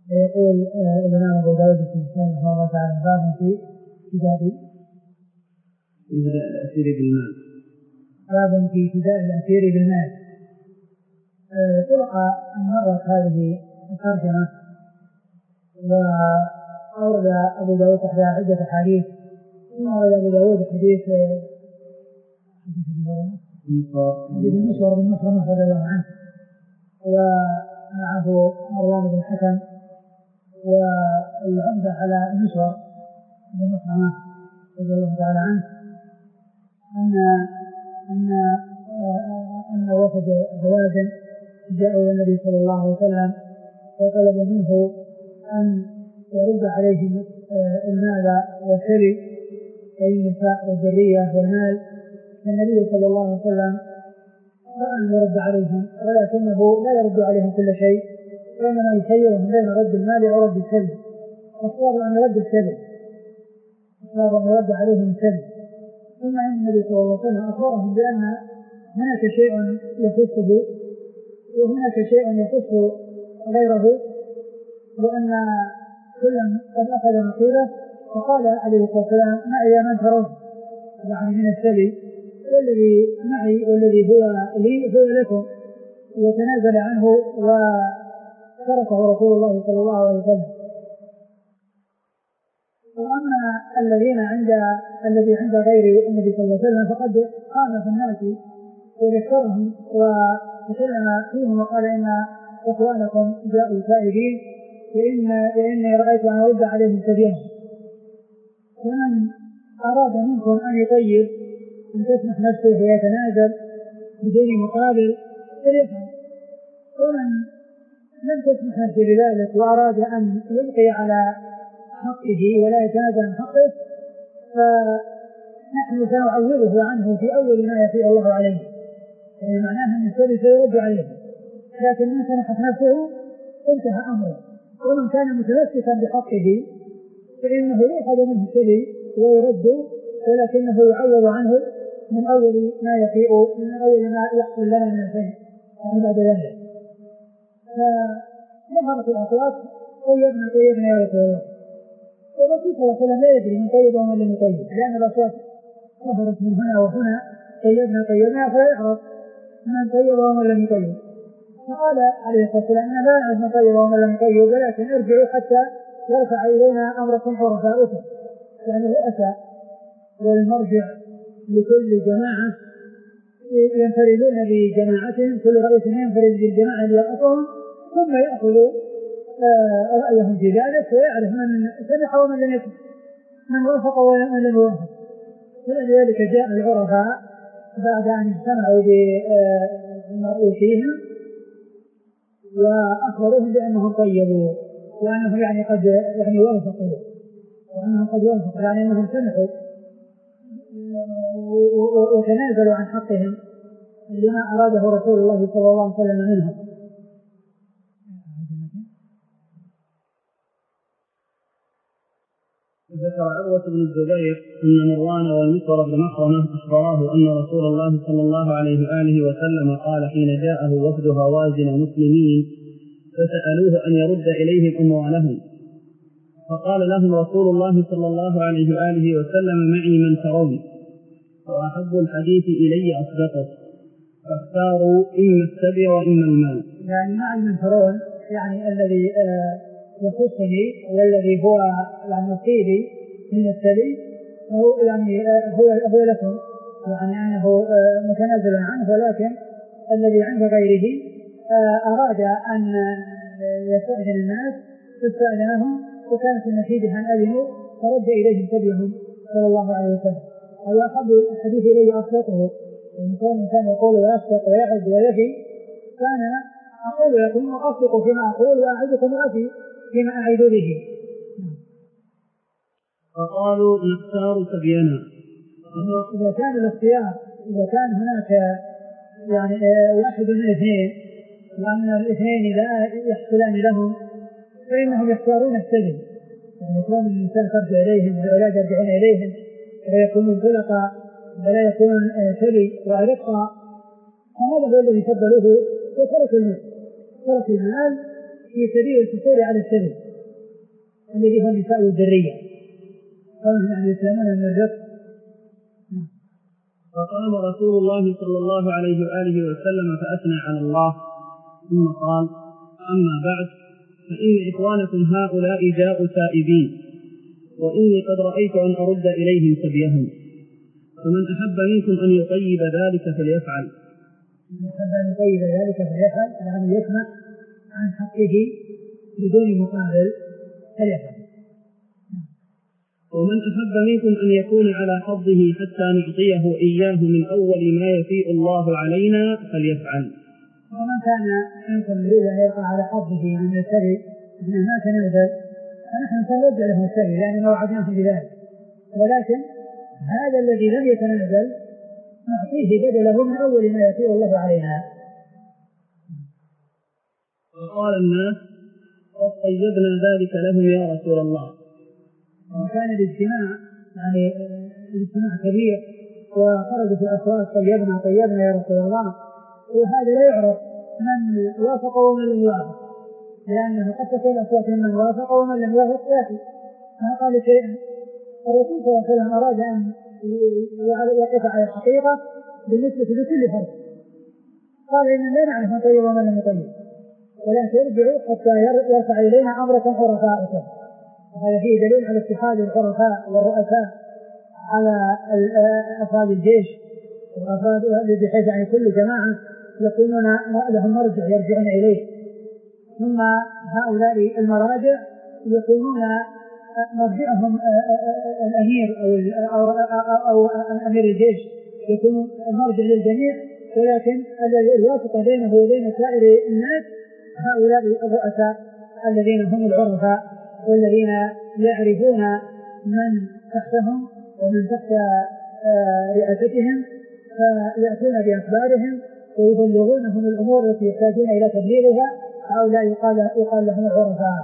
يقول الإمام أبو داود رحمه الله تعالى باب في فداء الأسير بالمال. باب في فداء الأسير بالمال. سبق أن مرت هذه الترجمة وأورد أبو داود تحت عدة حديث، ثم أورد أبو داود حديث حديث المسور بن مخرمة رضي الله عنه ومعه مروان بن الحكم، والعمدة على المسور بن مخرمة رضي الله تعالى عنه أن أن أن وفد هوازن جاءوا إلى النبي صلى الله عليه وسلم وطلبوا منه أن يرد عليهم المال والثري أي النساء والذرية والمال. فالنبي صلى الله عليه وسلم أن يرد عليهم، ولكنه لا يرد عليهم كل شيء، وإنما يخيرهم بين رد المال أو رد الثري، فاختاروا أن يرد الثري، اختاروا أن يرد عليهم الثري. ثم أن النبي صلى الله عليه وسلم أخبرهم بأن هناك شيء يخصه وهناك شيء يخص غيره، وأن كلا قد أخذ نصيبه. فقال عليه الصلاة والسلام: معي من ترون، يعني من الثري، والذي معي والذي هو لي هو لكم، وتنازل عنه وتركه رسول الله صلى الله عليه وسلم. وأما الذين عند الذي عند غير النبي صلى الله عليه وسلم فقد قام في الناس وذكرهم وتكلم فيهم وقال: إن إخوانكم جاءوا تائبين وإن وإني رأيت أن أرد عليهم سبيلهم، فمن أراد منكم أن يطيب أن تسمح نفسه ويتنازل بدون مقابل فليفعل، ومن لم تسمح نفسه بذلك وأراد أن يبقي على حقه ولا يتنازل عن حقه فنحن سنعوضه عنه في أول ما يفيء الله عليه، يعني معناه أن السبي سيرد عليه، لكن من سمحت نفسه انتهى أمره. ومن كان متمسكا بحقه فإنه يؤخذ منه السبي ويرد، ولكنه يعوض عنه من أول ما يفيء من أول ما يحصل لنا من الفين يعني بعد ذلك. فظهرت الأصوات: طيبنا طيبنا يا رسول الله. والرسول صلى الله عليه وسلم لا يدري من طيب ومن لم يطيب، لأن الأصوات ظهرت من هنا وهنا: طيبنا طيبنا، فلا يعرف من طيب ومن لم يطيب. فقال عليه الصلاة والسلام: أنا لا أعرف من طيب ومن لم يطيب، ولكن ارجعوا حتى يرفع إلينا أمركم حرفاؤكم، يعني الرؤساء والمرجع لكل جماعة ينفردون بجماعتهم، كل رئيس ينفرد بالجماعة ليقفهم، ثم يأخذوا آه رأيهم في ذلك ويعرف من سمح ومن لم يسمح، من وافق ومن لم يوافق. ولذلك جاء العرفاء بعد أن اجتمعوا بمرؤوسيهم وأخبروهم بأنهم طيبوا وأنهم يعني قد يعني وافقوا وأنهم قد وافقوا يعني أنهم سمحوا وتنازلوا عن حقهم لما أراده رسول الله صلى الله عليه وسلم منهم. ذكر عروة بن الزبير أن مروان والمسور بن مخرمة أخبراه أن رسول الله صلى الله عليه وآله وسلم قال حين جاءه وفد هوازن مسلمين فسألوه أن يرد إليهم أموالهم، فقال لهم رسول الله صلى الله عليه وآله وسلم: معي من ترون، وأحب الحديث إلي أصدقه، فاختاروا إما السبي وإما المال. يعني معي من ترون يعني الذي آه يخصني والذي هو يعني نصيبي من السبي هو يعني هو هو لكم، يعني أنه متنازل عنه، ولكن الذي عند غيره أراد أن يستأذن الناس فاستأذنهم، وكانت النتيجة أن أذنوا فرد إليهم سبيهم صلى الله عليه وسلم. أو أحب الحديث إليه أصدقه، يعني كان الإنسان يقول ويصدق ويعد ويفي، كان أقول لكم وأصدق فيما أقول وأعدكم وأفي فيما أعيد به. فقالوا: نختار سبينا. إذا كان الاختيار إذا كان هناك يعني واحد من الاثنين وأن الاثنين لا يحصلان لهم فإنهم يختارون السبي، يعني يكون الإنسان ترجع إليهم والأولاد يرجعون إليهم ويكونون طلقا ولا يكونون سبي وأرقا، فهذا هو الذي فضلوه وترك المال. ترك المال في سبيل الحصول على السبيل الذي هو النساء والذرية، قالوا يعني يسلمون من الرزق. فقام رسول الله صلى الله عليه وآله وسلم فأثنى على الله، ثم قال: أما بعد، فإن إخوانكم هؤلاء جاءوا تائبين، وإني قد رأيت أن أرد إليهم سبيهم، فمن أحب منكم أن يطيب ذلك فليفعل. من أحب أن يطيب ذلك فليفعل، يعني يسمع عن حقه بدون مقابل فليفعل. ومن أحب منكم أن يكون على حظه حتى نعطيه إياه من أول ما يفيء الله علينا فليفعل. ومن كان منكم يريد أن يبقى على حظه من السبي إنه ما تنازل فنحن سنرد له السبي لأننا وعدناه بذلك، ولكن هذا الذي لم يتنازل نعطيه بدله من أول ما يفيء الله علينا. وقال الناس: قد طيبنا ذلك لهم يا رسول الله. وكان الاجتماع يعني الاجتماع كبير، وخرج في الأصوات: طيبنا طيبنا يا رسول الله. وهذا لا يعرف من وافق ومن لم يوافق، لأنه قد تكون الأصوات من وافق ومن لم يوافق، لكن ما قال شيئا. الرسول صلى الله عليه وسلم أراد أن يقف على الحقيقة بالنسبة لكل فرد، قال: إن لا نعرف من طيب ومن لم يطيب، ولكن يرجعوا حتى يرفع إلينا أمركم حرفاءكم. وهذا فيه دليل على اتخاذ الحرفاء والرؤساء على أفراد الجيش وأفراد، بحيث يعني كل جماعة يكونون لهم مرجع يرجعون إليه، ثم هؤلاء المراجع يكونون مرجعهم الأمير أو, أو, أو أمير الجيش يكون المرجع للجميع، ولكن الواسطة بينه وبين سائر الناس هؤلاء الرؤساء الذين هم العرفاء والذين يعرفون من تحتهم ومن تحت رئاستهم، فيأتون بأخبارهم ويبلغونهم الأمور التي يحتاجون إلى تبليغها. هؤلاء يقال, يقال لهم العرفاء.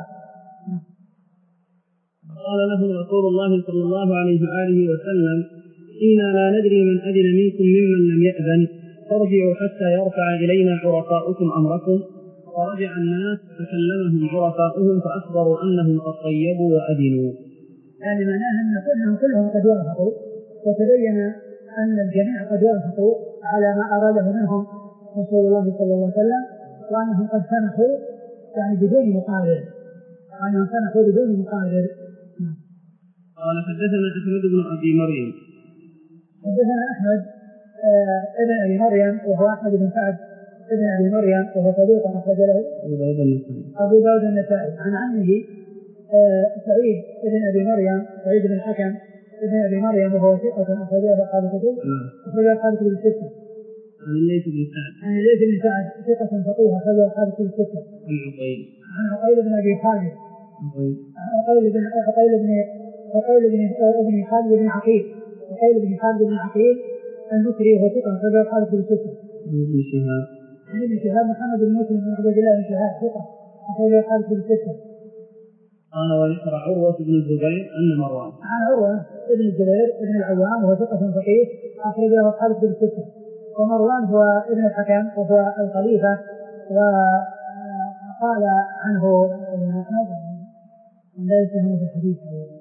قال لهم رسول الله صلى الله عليه وآله وسلم: إنا لا ندري من أذن منكم ممن لم يأذن، فارجعوا حتى يرفع إلينا عرفاؤكم أمركم. فرجع الناس فكلمهم عرفاؤهم فأخبروا أنهم قد طيبوا وأذنوا. يعني معناها أن كلهم كلهم قد وافقوا، وتبين أن الجميع قد وافقوا على ما أراده منهم رسول الله صلى الله عليه وسلم، وأنهم قد سمحوا يعني بدون مقابل، وأنهم سمحوا بدون مقابل. قال: حدثنا أحمد بن أبي مريم. حدثنا أحمد آه ابن أبي مريم وهو أحمد بن سعد ابن أبي مريم وهو صدوق أخرج له أبو داود النسائي. عن عمه آه سعيد ابن أبي مريم سعيد بن الحكم ابن أبي مريم وهو ثقة أخرج له أصحاب الكتب أخرج له أصحاب الكتب الستة. عن الليث بن سعد عن الليث بن سعد ثقة فقيه أخرج له أصحاب الكتب الستة. عن عقيل عن عقيل بن أبي خالد عقيل بن عقيل بن عقيل بن ابن خالد بن عقيل عقيل بن خالد بن عقيل المصري وهو ثقة أخرج له أصحاب الكتب الستة. ابن شهاب عن ابن شهاب محمد بن مسلم بن عبد الله بن شهاب ثقة أخرج له أصحاب الكتب الستة. قال: وذكر عروة بن الزبير أن مروان. عن عروة بن الزبير بن العوام وهو ثقة فقيه أخرج له أصحاب الكتب الستة. ومروان هو ابن الحكم وهو الخليفة، وقال عنه ابن أحمد لا يتهم في الحديث.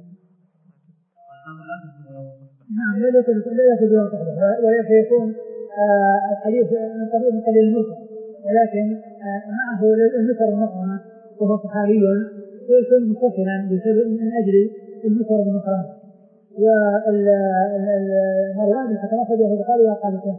نعم لا يتبع ولا سيكون الحديث من قبيل من قبيل المرسل، ولكن معه المسر المقرن وهو صحابي ويكون متصلا بسبب من أجل المسر المقرن. والمروان بن الحكم أخرجه البخاري وقال له.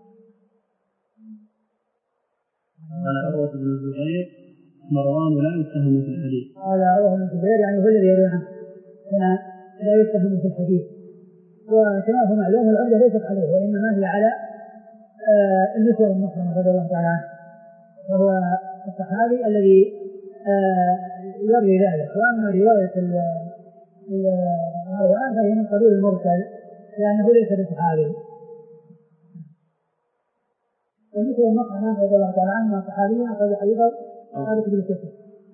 قال عروة بن الزبير: مروان لا يتهم في الحديث. قال عروة بن الزبير يعني هو الذي يروي عنه هنا لا يتهم في الحديث. وكما هو معلوم العمدة ليست عليه، وإنما هي على آه النسر المحرم رضي الله تعالى عنه، وهو الصحابي الذي آه يروي ذلك. وأما رواية المروان فهي من قبيل المرسل لأنه ليس بصحابي. والنسر المحرم رضي الله تعالى عنه صحابيا أخرج حديثه أصحاب الكتب الستة.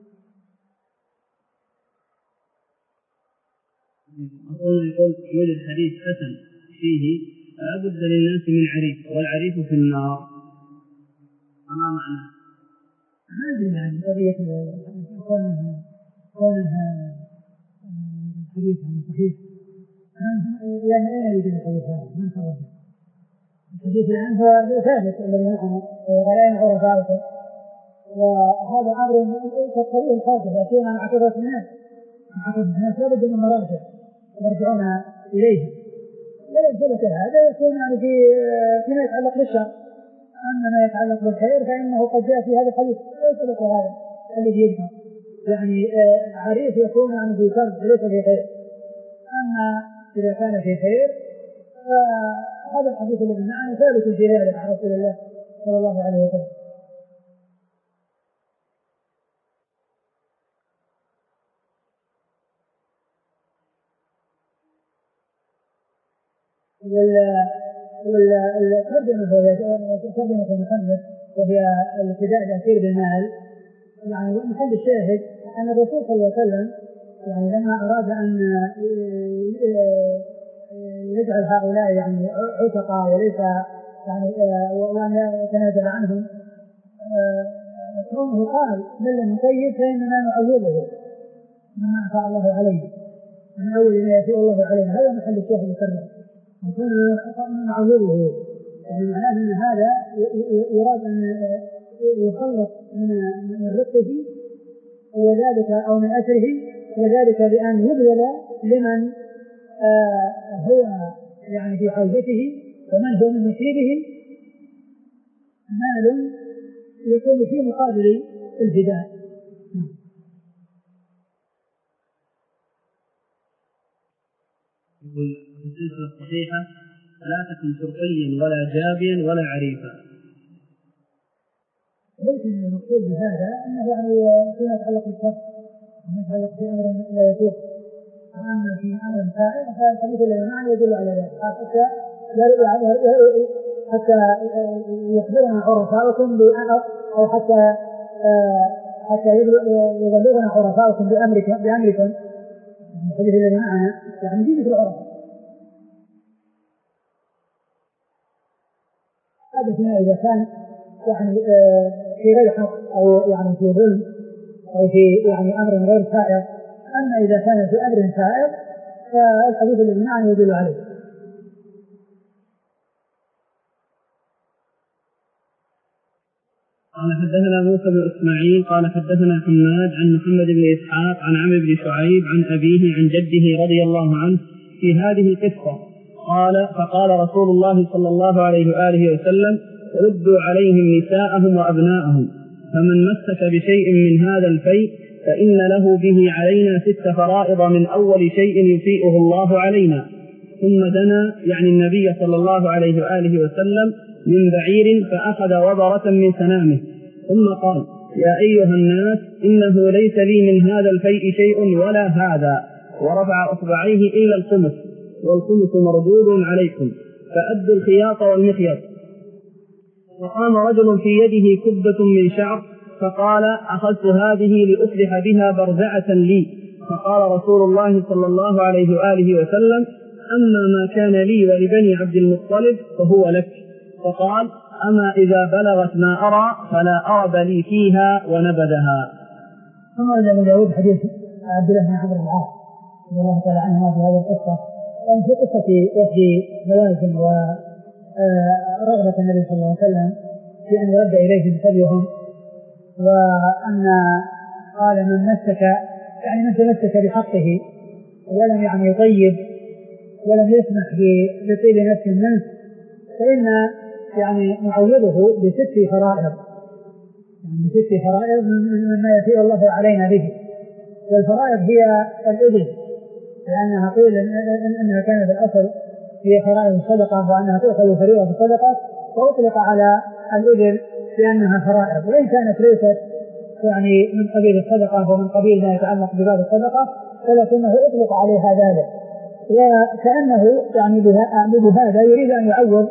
أقول يقول يوجد حديث حسن فيه: لا بد للناس من عريف، والعريف في النار. ما معنى؟ ما أدري يعني قضية كونه كونه الحديث عن صحيح يعني أين يوجد الحديث هذا؟ من خرجه؟ الحديث الآن هو ثابت الذي معنا غلائن عرفائكم، وهذا أمر كالطريق الحاجة لكن مع عشرة الناس عشرة الناس لا بد من مراجع يرجعون إليها. ولو ثبت هذا يكون يعني في فيما يتعلق بالشر، أما ما يتعلق بالخير فإنه قد جاء في هذا الحديث. لو ثبت هذا الذي يذكر يعني عريف يكون يعني في شر وليس في خير، أما إذا كان في خير فهذا الحديث الذي معنا ثابت في ذلك عن رسول الله صلى الله عليه وسلم. والترجمة هو ترجمة المصنف وهي الابتداء الأخير بالمال. يعني محل الشاهد أن الرسول صلى الله عليه وسلم يعني لما أراد أن يجعل هؤلاء يعني عتقاء وليس يعني وأن يتنازل عنهم كونه قال من لم يطيب فإننا نعوضه مما أعطى الله عليه من أول ما يأتي الله علينا. هذا محل الشاهد الترجمة يكون نعوضه، يعني معناه أن هذا يراد أن يخلص من رقه وذلك أو من أسره، وذلك بأن يبذل لمن آه هو يعني في حوزته ومن هو من نصيبه مال يكون في مقابل الفداء. السلسلة الصحيحة لا تكن شرطيا ولا جابيا ولا عريفا. يمكن المقصود بهذا أنه يعني فيما يتعلق بالشرط وما يتعلق بأمر لا يسوق، وأما في أمر سائر فالحديث الذي معنا يدل على ذلك حتى حتى يخبرنا عرفاؤكم بأمر أو حتى حتى يبلغنا عرفاؤكم بأمركم بأمركم الحديث الذي معنا يعني في ذكر العرف. هذا فيما إذا كان يعني في غير حق أو يعني في ظلم أو في يعني أمر غير سائر. أما إذا كان في أمر سائر فالحديث الذي معنا يدل عليه. قال حدثنا موسى بن إسماعيل قال حدثنا حماد عن محمد بن إسحاق عن عمرو بن شعيب عن أبيه عن جده رضي الله عنه في هذه القصة قال فقال رسول الله صلى الله عليه وآله وسلم ردوا عليهم نساءهم وأبناءهم فمن مسك بشيء من هذا الفيء فإن له به علينا ست فرائض من أول شيء يفيئه الله علينا. ثم دنا يعني النبي صلى الله عليه وآله وسلم من بعير فأخذ وبرة من سنامه ثم قال يا أيها الناس إنه ليس لي من هذا الفيء شيء ولا هذا، ورفع أصبعيه إلا الخمس والخمس مردود عليكم فأدوا الخياط والمخيط. وقام رجل في يده كبة من شعر فقال أخذت هذه لأصلح بها برزعة لي. فقال رسول الله صلى الله عليه وآله وسلم أما ما كان لي ولبني عبد المطلب فهو لك. فقال أما إذا بلغت ما أرى فلا أرب لي فيها ونبذها. ثم إذا أبو داود حديث عبد الله بن عمرو بن العاص رضي الله تعالى عنهما في هذه القصة، يعني في قصة وفد هوازن ورغبة النبي صلى الله عليه وسلم في أن يرد إليهم سبيهم، وأن قال من مسك يعني من تمسك بحقه ولم يعني يطيب ولم يسمح بطيب نفس منه فإن يعني نعوضه بست فرائض يعني بست فرائض مما يفيء الله علينا به. والفرائض هي الإبل، لأنها قيل أنها كانت الأصل هي فرائض الصدقة وأنها تؤخذ فريضة الصدقة فأطلق على الإبل لأنها فرائض، وإن كانت ليست يعني من قبيل الصدقة ومن قبيل ما يتعلق بباب الصدقة ولكنه أطلق عليها ذلك، وكأنه يعني بهذا يريد أن يعوض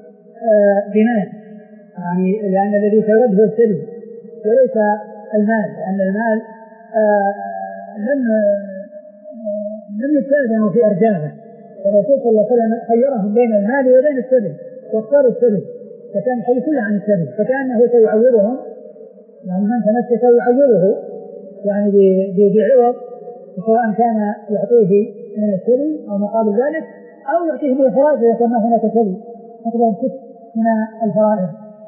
بمال يعني لأن الذي سيرد هو السلم وليس المال، لأن المال لم لم يستأذنوا في أرجاها، والرسول صلى الله عليه وسلم خيرهم بين المال وبين السلم واختاروا السلم فكان الحديث كله عن السلم، فكأنه سيعوضهم يعني من تمسك يعوضه يعني بعوض، سواء كان يعطيه من السبي أو مقابل ذلك أو يعطيه من الفرائض إذا كان هناك سبي مقدار ست من الفرائض.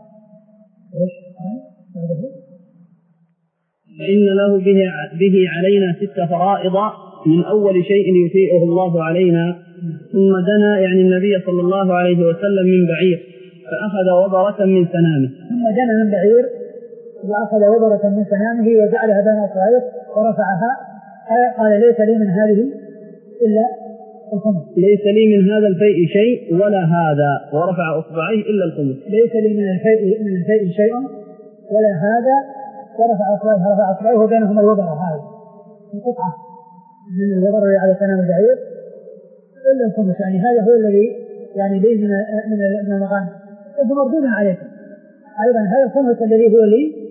فإن له به, به علينا ست فرائض من أول شيء يفيئه الله علينا. ثم دنا يعني النبي صلى الله عليه وسلم من بعير فأخذ وبرة من سنامه. ثم دنا من بعير وأخذ وبرة من سنامه وجعلها بين أصبعيه ورفعها، قال ليس لي من هذه إلا الخمس. ليس لي من هذا الفيء شيء ولا هذا، ورفع أصبعيه إلا الخمس. ليس لي من الفيء من الفيء شيء ولا هذا، ورفع أصبعيه رفع أصبعيه وبينهما الوبرة، هذه القطعة من الوبرة على سنام البعير إلا الخمس. يعني هذا هو الذي يعني لي من من المغانم، وهو مردود عليكم أيضا. هذا الخمس الذي هو لي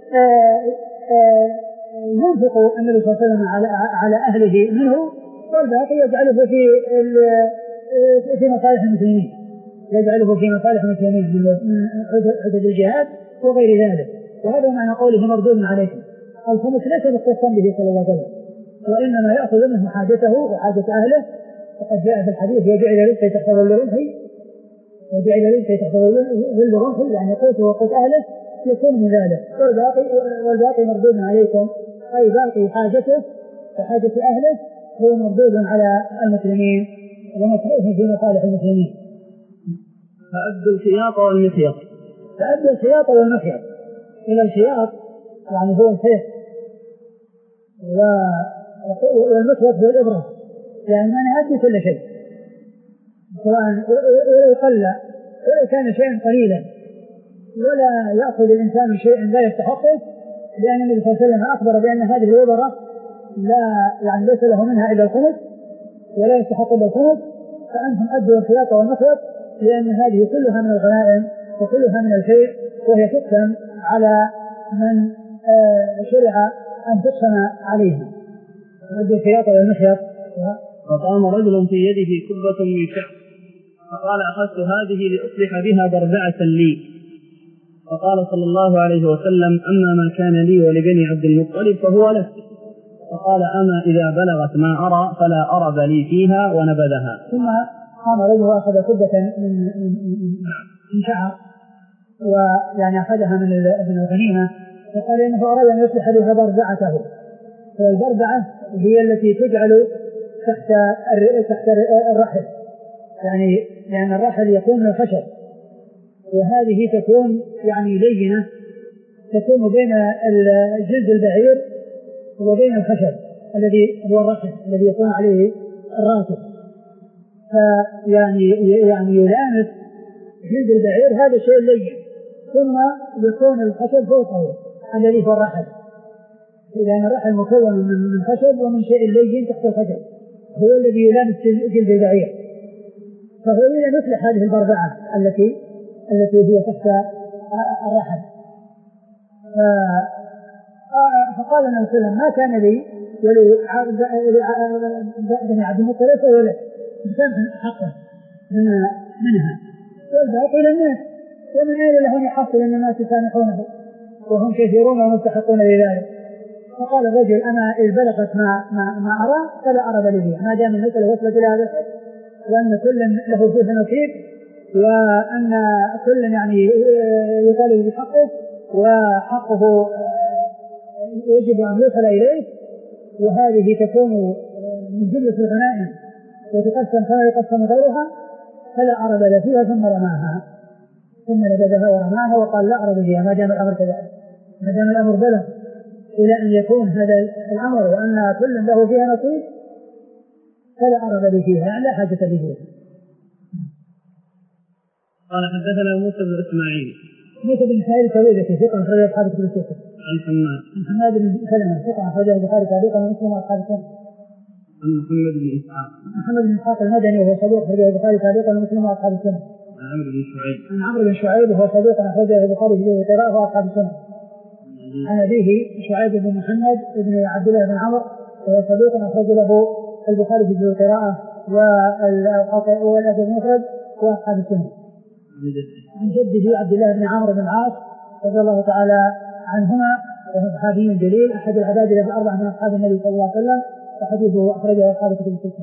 ينفق النبي صلى الله عليه وسلم على على أهله منه، والباقي يجعله في في مصالح المسلمين، يجعله في مصالح المسلمين من عدد الجهاد وغير ذلك. وهذا معنى قوله مردود عليكم. الخمس ليس مختصا به صلى الله عليه وسلم، وإنما يأخذ منه حاجته وحاجة أهله. وقد جاء في الحديث وجعل رزقي تحت ظل رمحي، وجعل رزقي تحت ظل رمحي، يعني قوته وقوت أهله يكون من ذلك. والباقي والباقي مردود عليكم، أي باقي حاجته وحاجة أهله هو مردود على المسلمين ومصروف في مصالح المسلمين. فأدوا الخياط والمخيط. فأدوا الخياط والمخيط. إلى الخياط يعني هو الخيط، والمخيط هو الإبرة، يعني أنا أدي كل شيء سواء يقل ولو كان شيئا قليلا، ولا يأخذ الإنسان شيئا لا يستحقه، لأن النبي صلى الله عليه وسلم أخبر بأن هذه الوبرة لا يعني ليس له منها إلا الخمس ولا يستحق إلا الخمس. فأنتم أدوا الخياط والمخيط، لأن هذه كلها من الغنائم وكلها من الشيء، وهي تقسم على من شرع أن تقسم عليها. أدوا الخياط والمخيط. فقام رجل في يده كبة من شعر فقال أخذت هذه لأصلح بها برزعة لي. فقال صلى الله عليه وسلم أما ما كان لي ولبني عبد المطلب فهو لك. فقال أما إذا بلغت ما أرى فلا أرب لي فيها ونبذها. ثم قام رجل وأخذ كبة من, من شعر ويعني أخذها من الغنيمة، فقال إنه أراد أن يصلح بها برزعته. والبرزعة هي التي تجعل تحت تحت الرحل، يعني لأن يعني الرحل يكون من الخشب، وهذه تكون يعني لينة، تكون بين جلد البعير وبين الخشب الذي هو الرحل الذي يكون عليه الراكب. فيعني يعني يلامس جلد البعير هذا شيء لين، ثم يكون الخشب فوقه الذي هو الرحل، لأن الرحل مكون من خشب ومن شيء لين تحت الخشب هو الذي يلامس جلد البعير. فهو إذا نصلح هذه البرزعة التي التي هي تحت الرحل. فقال النبي صلى الله عليه وسلم ما كان لي ولبني عبد المطلب فهو لك، كان حقه منها، والباقي للناس، ومن أين لهم يحصل أن الناس يسامحونه وهم كثيرون ومستحقون لذلك. فقال الرجل أنا إذ بلغت ما, ما, ما أرى فلا أرى بلي، ما دام المسألة وصلت إلى هذا الحد، وأن كل له فيه نصيب، وأن كل يعني يطالب بحقه وحقه يجب أن يوصل إليه، وهذه تكون من جملة الغنائم وتقسم كما يقسم غيرها، فلا أرى بلي فيها. ثم رماها ثم نبذها ورماها وقال لا أرى بلي ما دام الأمر كذلك، ما دام الأمر بلغ إلى أن يكون هذا الأمر وأن كل له فيها نصيب فلا أرى بلي فيها، يعني لا حاجة به فيها. قال حدثنا موسى بن إسماعيل موسى بن إسماعيل كويدة ثقة أخرج أصحاب الكتب الستة. عن حماد عن حماد بن سلمة ثقة أخرج البخاري تعليقا ومسلم وأصحاب السنة. عن محمد بن إسحاق محمد بن إسحاق المدني وهو صدوق أخرج البخاري تعليقا ومسلم وأصحاب السنة. عن عمرو بن شعيب عن عمرو بن شعيب وهو صدوق أخرج البخاري في القراءة وأصحاب السنة. عن أبيه شعيب بن محمد بن عبد الله بن عمرو وهو صدوق أخرج له البخاري في القراءة والأدب المفرد وأصحاب السنة. عن جده عبد الله بن عمرو بن العاص رضي الله تعالى عنهما صحابي جليل أحد العبادلة الأربعة من أصحاب النبي صلى الله عليه وسلم، وحديثه أخرجه أصحاب الكتب الستة.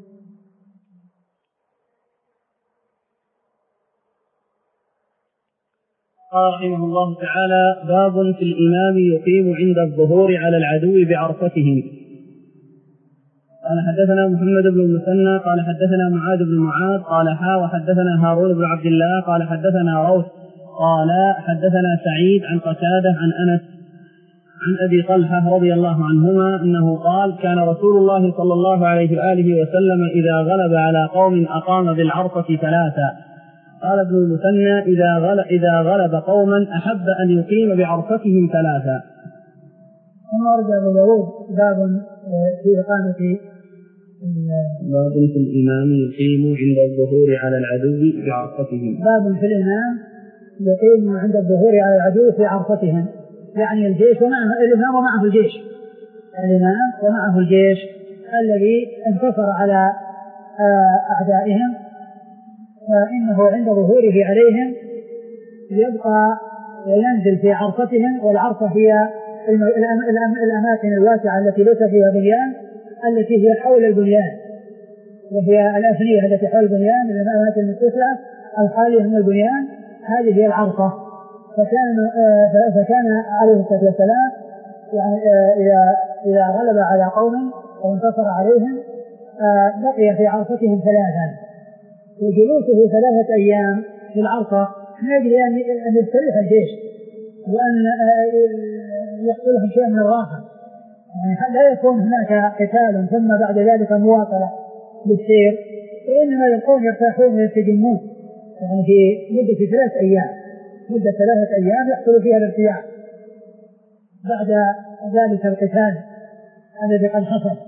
قال رحمه الله تعالى: باب في الإمام يقيم عند الظهور على العدو بعرفتهم. قال حدثنا محمد بن المثنى قال حدثنا معاذ بن معاذ قال حا وحدثنا هارون بن عبد الله قال حدثنا روح قال حدثنا سعيد عن قتادة عن أنس عن أبي طلحة رضي الله عنهما أنه قال: كان رسول الله صلى الله عليه وآله وسلم إذا غلب على قوم أقام بالعرفة ثلاثا. قال ابن المثنى: إذا غلب, إذا غلب قوما أحب أن يقيم بعرفتهم ثلاثا. ثم ورد أبو داود باب في إقامة باب في الإمام يقيم عند الظهور على العدو بعرفتهم. باب في الإمام يقيم عند الظهور على العدو في عرفتهم، يعني الجيش ومعه الإمام ومعه الجيش، الإمام ومعه الجيش الذي انتصر على أعدائهم، فإنه عند ظهوره عليهم يبقى وينزل في عرفتهم، والعرفة هي الأماكن الواسعة التي ليس فيها بنيان، التي هي حول البنيان، وهي الأفنية التي حول البنيان، الأماكن المتسعة الخالية من البنيان، هذه هي العرفة. فكان فكان عليه الصلاة والسلام يعني إذا إذا غلب على قوم وانتصر عليهم بقي في عرفتهم ثلاثا، وجلوسه ثلاثة أيام في العرفة من أجل أن يستريح الجيش وأن يحصلهم شيء من الراحة، يعني لا يكون هناك قتال ثم بعد ذلك مواصلة للسير، وإنما يكون يرتاحون ويستجمون، يعني في مدة ثلاث أيام مدة ثلاثة أيام يحصل فيها الارتياح بعد ذلك القتال الذي قد حصل.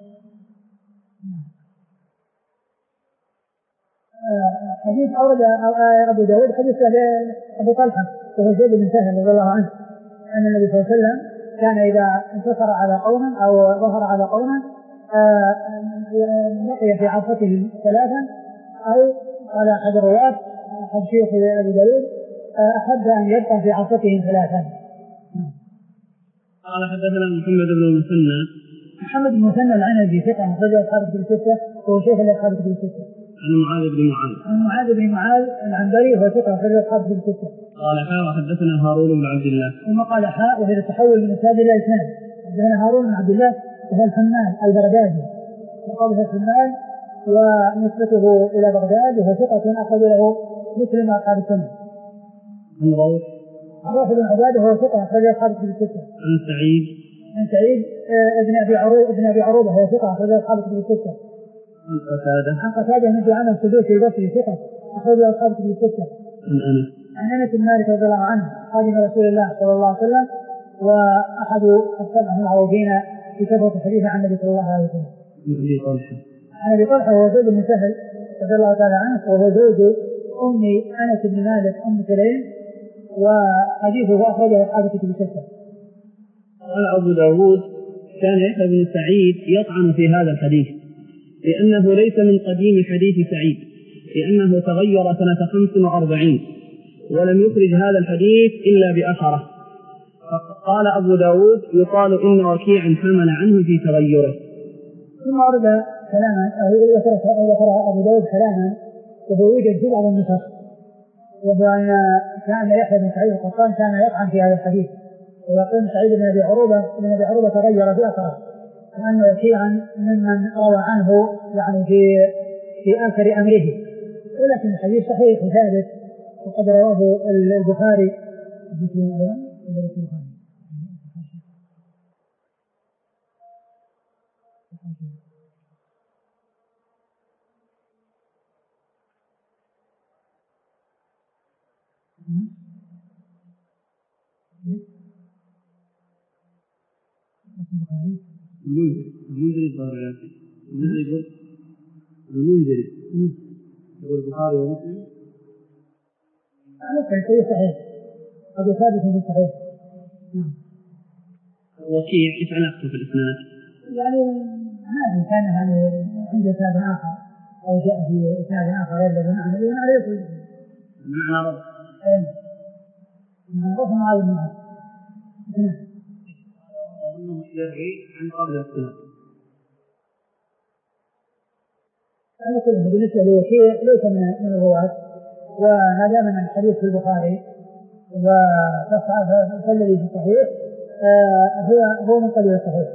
حديث أورد أبو داود حديث أبو طلحة وهو زيد بن سهل رضي الله عنه أن النبي صلى الله عليه وسلم كان إذا انتصر على قوم أو ظهر على قوم بقي في عرفتهم ثلاثا، أو على أحد الرواة أحد شيوخ أبي داود أحب أن يبقى في عرفتهم ثلاثا. قال حدثنا محمد بن المثنى محمد بن المثنى العنزي ثقة أخرجه أصحاب الكتب الستة وهو شيخ لأصحاب الكتب الستة. عن معاذ بن معاذ عن معاذ بن معاذ العنبري وهو ثقة أخرجه أصحاب الكتب الستة. قال حا وحدثنا هارون بن عبد الله. ثم قال حاء وهي التحول من إسناد إلى إسناد. حدثنا هارون بن عبد الله وهو الحمال البغدادي وقبله الحمال ونسبته إلى بغداد وهو ثقة أخرج له مسلم وأصحاب السنة. عن روح روح بن عبادة وهو ثقة أخرج أصحاب الكتب الستة. عن سعيد عن سعيد ابن أبي عروبة ابن أبي عروبة وهو ثقة أخرج أصحاب الكتب الستة. عن قتادة عن قتادة بن دعامة السدوسي البصري ثقة أخرج أصحاب الكتب الستة. عن أنس عن أنس بن مالك رضي الله عنه خادم رسول الله صلى الله عليه وسلم وأحد السبعة المعروفين في كثرة الحديث عن النبي صلى الله عليه وسلم. عن أبي طلحة عن أبي طلحة وهو زيد بن سهل رضي الله تعالى عنه وهو زوج أم أنس بن مالك أم سليم، وحديثه أخرجه أصحاب الكتب الستة. قال أبو داود: كان يحيى بن سعيد يطعن في هذا الحديث لأنه ليس من قديم حديث سعيد، لأنه تغير سنة خمس وأربعين ولم يخرج هذا الحديث إلا بأثره. قال أبو داود: يقال إن وكيعا حمل عنه في تغيره. ثم أرد كلاما ذكر أبو داود كلاما وهو يوجد في بعض النسخ، وهو أن كان يحيى بن سعيد القطان كان يطعن في هذا الحديث ويقول سعيد بن أبي عروبة بن أبي عروبة تغير في أثره، وأن وكيعا ممن روى عنه يعني في في آخر أمره، ولكن الحديث صحيح وثابت وقد رواه البخاري مسلم أيضا البخاري. المنذري الظاهر ياتي المنذري يقول المنذري يقول البخاري ومسلم على شيء صحيح أبو ثابت في صحيح. وكيع ايش علاقته في الاسناد؟ يعني هذه كان يعني عنده اسناد اخر او جاء في اسناد اخر غير الذي معنا الذي معرفه معنى رب معنى رب معاذ بن معاذ. يروي عن قبل الاختلاف. أنا كله بالنسبة لوكيع ليس من الرواة، وهذا من الحديث في البخاري، فالذي في الصحيح هو هو من قبيل الصحيح.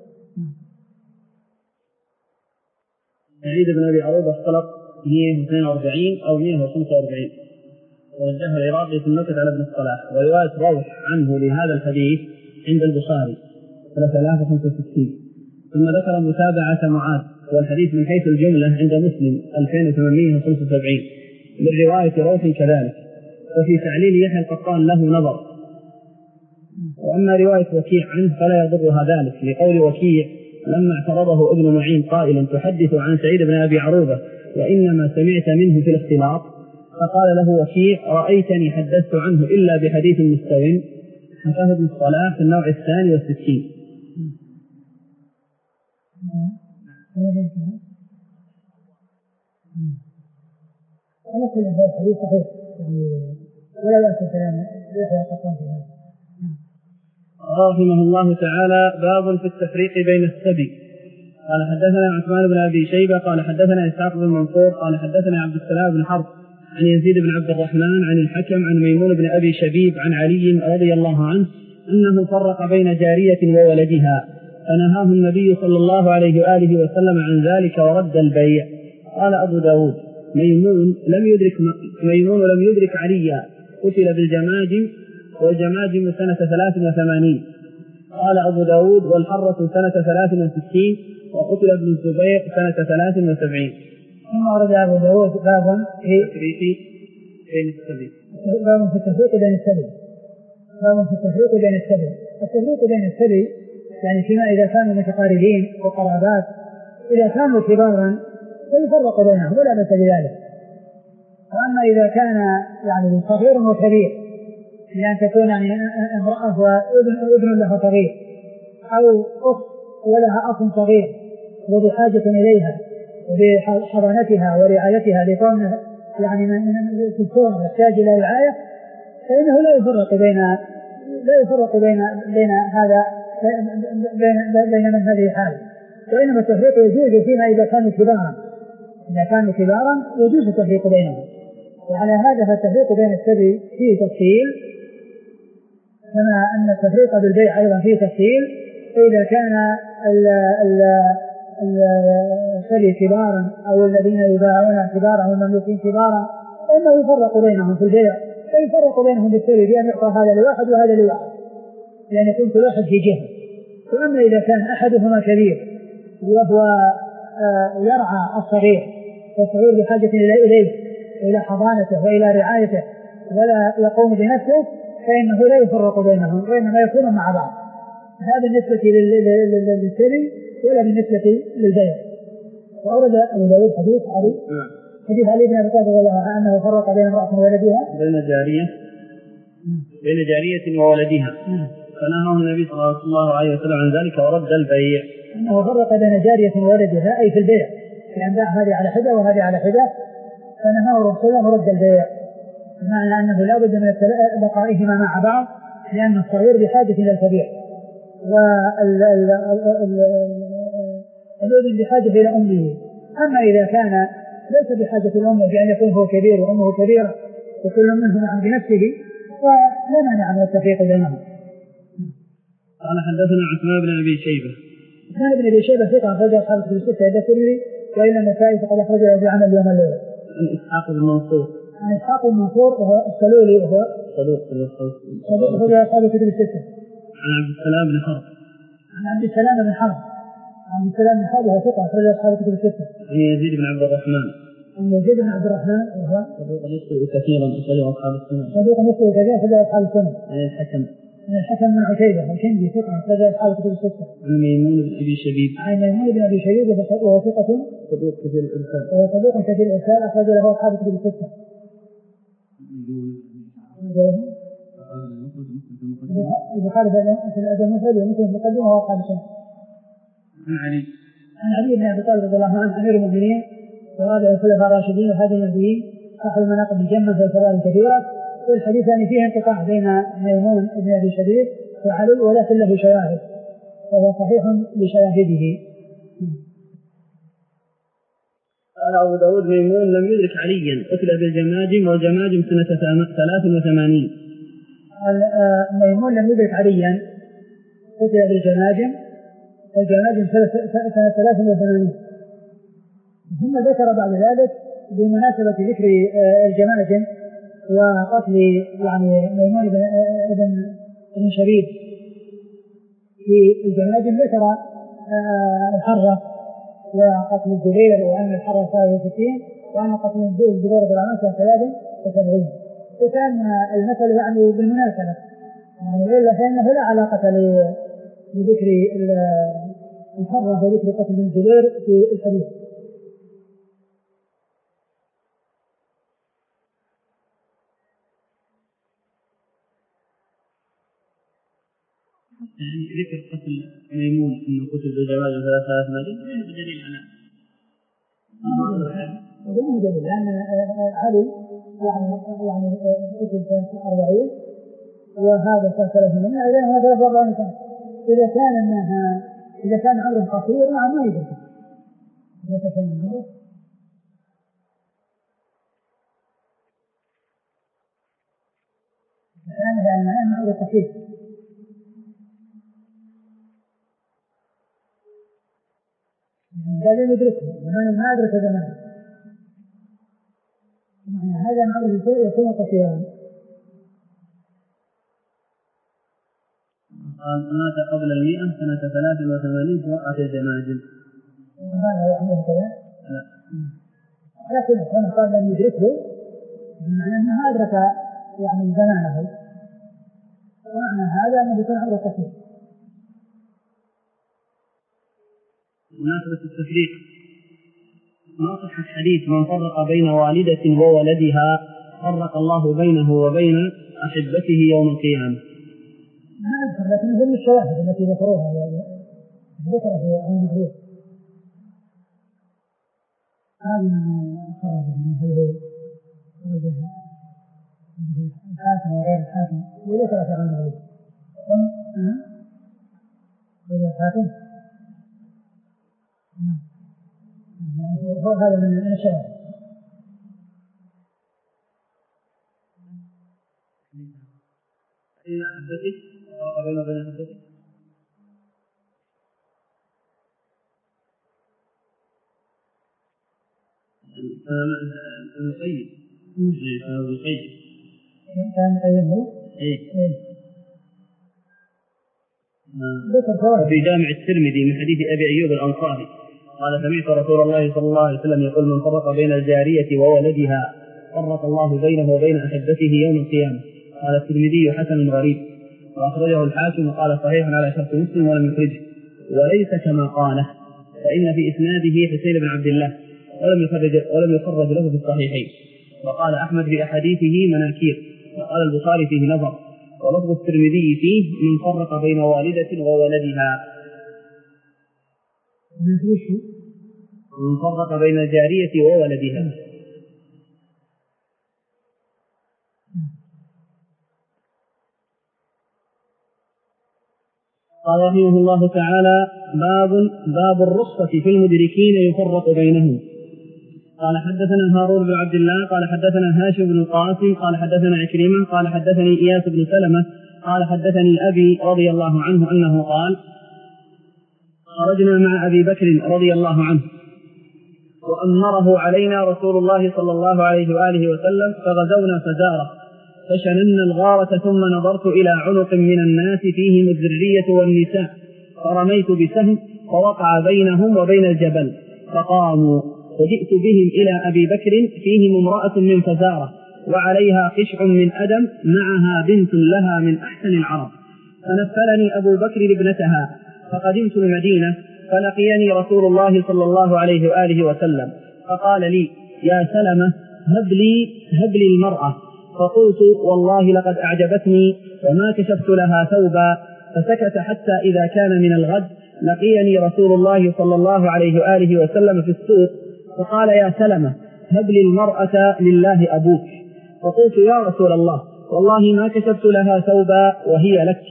سعيد بن أبي عروبة اختلط مئة واثنين وأربعين أو مئة وخمسة وأربعين، ورجحه العراقي في النكت على ابن الصلاح. ورواية روح عنه لهذا الحديث عند البخاري ثلاثة آلاف وخمسة وستين. ثم ذكر متابعة معاذ والحديث من حيث الجملة عند مسلم ألفين وثمانمئة وخمسة وسبعين من رواية روح كذلك. وفي تعليل يحيى القطان له نظر. وأما رواية وكيع عنه فلا يضرها ذلك، لقول وكيع لما اعترضه ابن معين قائلا تحدث عن سعيد بن أبي عروبة وإنما سمعت منه في الاختلاط، فقال له وكيع رأيتني حدثت عنه إلا بحديث مستوٍ، حكاه ابن الصلاح في النوع الثاني والستين. أنا كل هذا الحديث صحيح ولا بأس كلام يحيى القطان في هذا. رحمه الله تعالى. باب في التفريق بين السبي. قال حدثنا عثمان بن أبي شيبة قال حدثنا إسحاق بن منصور قال حدثنا عبد السلام بن حرب عن يزيد بن عبد الرحمن عن الحكم عن ميمون بن أبي شبيب عن علي رضي الله عنه أنه فرق بين جارية وولدها فنهاه النبي صلى الله عليه وآله وسلم عن ذلك ورد البيع. قال أبو داود ميمون لم يدرك ميمون لم يدرك عليا، قتل بالجماجم والجماجم سنة ثلاث وثمانين. قال أبو داود والحرة سنة ثلاث وستين وقتل ابن الزبير سنة ثلاث وسبعين. ثم ورد أبو داود بابا في التفريق بين السبي. باب في التفريق بين السبي. باب في التفريق بين السبي. التفريق بين السبي يعني فيما إذا كانوا متقاربين وقرابات، إذا كانوا كبارا فيفرق بينهم ولا بأس بذلك. وأما إذا كان يعني صغير وكبير، لأن تكون يعني امرأة وابن لها صغير أو أخت ولها أخ صغير وبحاجة إليها وبحضانتها ورعايتها لكونها يعني في الكون يحتاج إلى رعاية، فإنه لا يفرق بين لا يفرق بين بين هذا بين بين من هذه الحالة، وإنما التفريق يجوز فيما إذا كانوا كبارا. إذا كانوا كبارا يجوز التفريق بينهم. وعلى هذا فالتفريق بين السبي فيه تفصيل، كما أن التفريق بالبيع أيضا فيه تفصيل. فإذا كان السبي كبارا أو الذين يباعون كبارا والمملوكين كبارا فإنه يفرق بينهم في البيع، فيفرق بينهم بالسبي بأن يعطى هذا لواحد وهذا لواحد، لأن يكون كل واحد في جهة. وأما إذا كان أحدهما كبير وهو يرعى الصغير والصغير بحاجة إليه وإلى حضانته وإلى رعايته ولا يقوم بنفسه، فإنه لا يفرق بينهم وإنما يكونوا مع بعض. هذا بالنسبة للسبي ولا بالنسبة للبيع. وأورد أبو داود حديث علي حديث علي بن أبي طالب رضي الله عنه أنه فرق بين امرأة وولدها بين جارية بين جارية وولدها فنهاه النبي صلى الله عليه وسلم عن ذلك ورد البيع. أنه فرق بين جارية وولدها أي في البيع، لأن باع هذه على حدة وهذه على حدة، فنهاه الرسول ورد البيع، بمعنى أنه لا بد من بقائهما مع بعض لأن الصغير بحاجة إلى الكبير والابن بحاجة إلى أمه. أما إذا كان ليس بحاجة إلى أمه بأن يكون هو كبير وأمه كبيرة وكل منهم عن بنفسه فلا مانع من التفريق بينهم. قال حدثنا عثمان بن أبي شيبة. عثمان بن أبي شيبة ثقة أخرج أصحاب الكتب الستة عند الترمذي وإلا النسائي فقد أخرجه في عمل يوم الليلة. عن إسحاق بن منصور. عن إسحاق بن منصور وهو السلولي وهو صدوق صدوق أخرج أصحاب الكتب الستة. عن عبد السلام بن حرب. عن عبد السلام بن حرب. عن عبد السلام بن حرب وهو ثقة أخرج أصحاب الكتب الستة. عن يزيد بن عبد الرحمن. عن يزيد بن عبد الرحمن وهو صدوق يخطئ كثيرا أخرج أصحاب السنة. صدوق يخطئ كثيرا أخرج أصحاب السنة. عن الحكم. عن الحكم بن عتيبة الكندي ثقة أخرج أصحاب الكتب الستة. عن ميمون بن أبي شبيب. عن ميمون بن أبي شبيب وهو ثقة صدوق كثير الإرسال. وهو صدوق كثير الإرسال أخرج له أصحاب الكتب الستة. البخاري في الأدب المفرد ومسلم في المقدمة وهو أصحاب السنة. عن علي. عن علي بن أبي طالب رضي الله عنه أمير المؤمنين ورابع الخلفاء الراشدين وهادي المهديين صاحب المناقب الجمة في الفضائل الكثيرة. والحديث يعني فيه انقطاع بين ميمون بن أبي شبيب وعلي ولكن له شواهد، فهو صحيح لشواهده. قال أبو داود ميمون لم يدرك عليا قتل بالجماجم والجماجم سنة ثلاث وثمانين. ميمون لم يدرك عليا قتل بالجماجم والجماجم سنة ثلاث وثمانين. ثم ذكر بعد ذلك بمناسبة ذكر الجماجم وقتل يعني ميمون بن بن شبيب في الجماجم ذكر الحرة وقتل الزبير وأن الحرة ثلاثة وستين وأن قتل الزبير بالعام ثلاث وسبعين. وكان المثل يعني بالمناسبة يعني إلا فإنه لا علاقة لذكر الحرة وذكر قتل الزبير في الحديث. يعني ذكر قتل ميمون انه قتل بالجواز ثلاث ثلاث مالين لا يوجد دليل على هذا مو دليل لان علي يعني يعني قتل سنة أربعين وهذا سنة ثلاثين لأن هذا ثلاث وأربعين سنة. إذا كان انها اذا كان عمره قصير نعم ما يدرك. إذا كان عمره كان يعني عمره قصير لازم يدركه ومن ما أدرك زمان هذا معروف يكون قصيرا. قال مات قبل المئة سنة ثلاث وثمانين في وقعة الجماجم. هذا هو عنده كذا؟ لا. على كل حال قال لم يدركه بمعنى أنه أدرك يعني زمانه ومعنى هذا أنه يكون عمره قصير. مناسبة التفريق ما صح الحديث من فرق بين والدة وولدها فرق الله بينه وبين أحبته يوم القيامة. ما أذكر لكن هم الشواهد التي ذكروها ذكر في عن المعروف هذه من خرج من هل خرجها الحاكم وغير الحاكم وذكر في عن المعروف غير الحاكم يعني هذا من الشواهد. إن أحبتك وقبل بين أحبتك المقيد المقيد كان قيده إيه في جامع الترمذي من حديث أبي أيوب الأنصاري قال سمعت رسول الله صلى الله عليه وسلم يقول من فرق بين الجارية وولدها فرق الله بينه وبين أحبته يوم القيامة. قال الترمذي حسن غريب وأخرجه الحاكم وقال صحيح على شرط مسلم ولم يخرجه وليس كما قاله فإن في إسناده حسين بن عبد الله ولم يخرج ولم يخرج له في الصحيحين. وقال أحمد في أحاديثه مناكير وقال البخاري فيه نظر ولفظ الترمذي فيه من فرق بين والدة وولدها من فرق بين الجارية وولدها. قال رحمه الله تعالى باب باب الرخصة في المدركين يفرق بينهم. قال حدثنا هارون بن عبد الله قال حدثنا هاشم بن القاسم قال حدثنا عكرمة قال حدثني إياس بن سلمة قال حدثني أبي رضي الله عنه أنه قال خرجنا مع أبي بكر رضي الله عنه وأمره علينا رسول الله صلى الله عليه وآله وسلم فغزونا فزاره فشننا الغارة ثم نظرت إلى عنق من الناس فيهم الذرية والنساء فرميت بسهم فوقع بينهم وبين الجبل فقاموا فجئت بهم إلى أبي بكر فيهم امرأة من فزارة وعليها قشع من أدم معها بنت لها من أحسن العرب فنفلني أبو بكر ابنتها فقدمت المدينة فلقيني رسول الله صلى الله عليه وآله وسلم فقال لي يا سلمة هب لي هب لي المرأة فقلت والله لقد أعجبتني وما كشفت لها ثوبا فسكت حتى إذا كان من الغد لقيني رسول الله صلى الله عليه وآله وسلم في السوق فقال يا سلمة هب لي المرأة لله أبوك فقلت يا رسول الله والله ما كشفت لها ثوبا وهي لك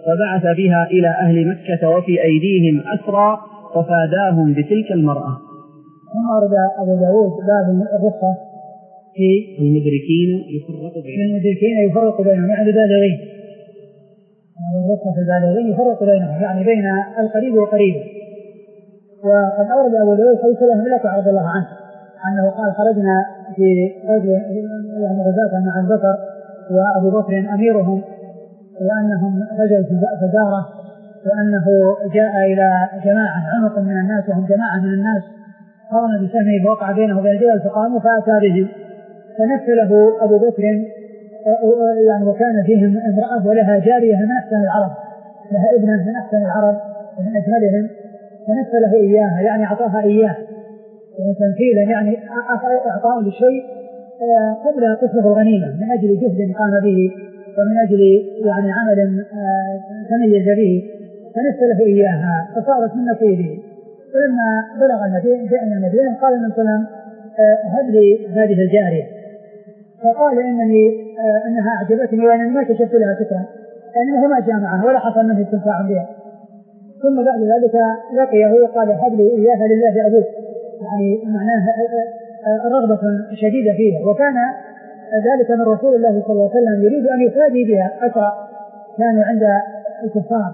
فبعث بها إلى أهل مكة وفي أيديهم أسرى ففاداهم بتلك المرأة. ثم أورد أبو داود باب الرخصة في المدركين يفرق بينهم المدركين يفرق بينهم يعني البالغين، الرخصة في البالغين يفرق بينهم يعني بين القريب والقريب. وقد أورد أبو داود حديث سلمة رضي الله عنه أنه قال خرجنا في يعني غزاة مع أبي بكر وأبو بكر أميرهم، وأنهم رجل فزارة، وأنه جاء إلى جماعة عنق من الناس وهم جماعة من الناس، قام بسهمه فوقع بينه وبين الجبل فقاموا فأتى به فنفله أبو بكر يعني وكان فيهم امرأة ولها جارية من أحسن العرب، لها ابنا من أحسن العرب ومن أجملهم، فنفله إياها يعني أعطاها إياه يعني تمثيلا يعني أعطاه لشيء قبل قسمه الغنيمة من أجل جهد قام به ومن أجل يعني عمل تميز به، فنفله إياها فصارت من نصيبه. فلما بلغ النبي جاء النبي قال النبي صلى الله عليه وسلم هب لي هذه الجارية، فقال إنني إنها أعجبتني وأنا ما كشفت لها سترا لأنه ما جاء معها ولا حصل منه استمتاع بها. ثم بعد ذلك لقيه وقال هب لي إياها لله أبوك، يعني معناه رغبة شديدة فيها، وكان ذلك من رسول الله صلى الله عليه وسلم يريد أن يفادي بها أسرى كانوا عند الكفار،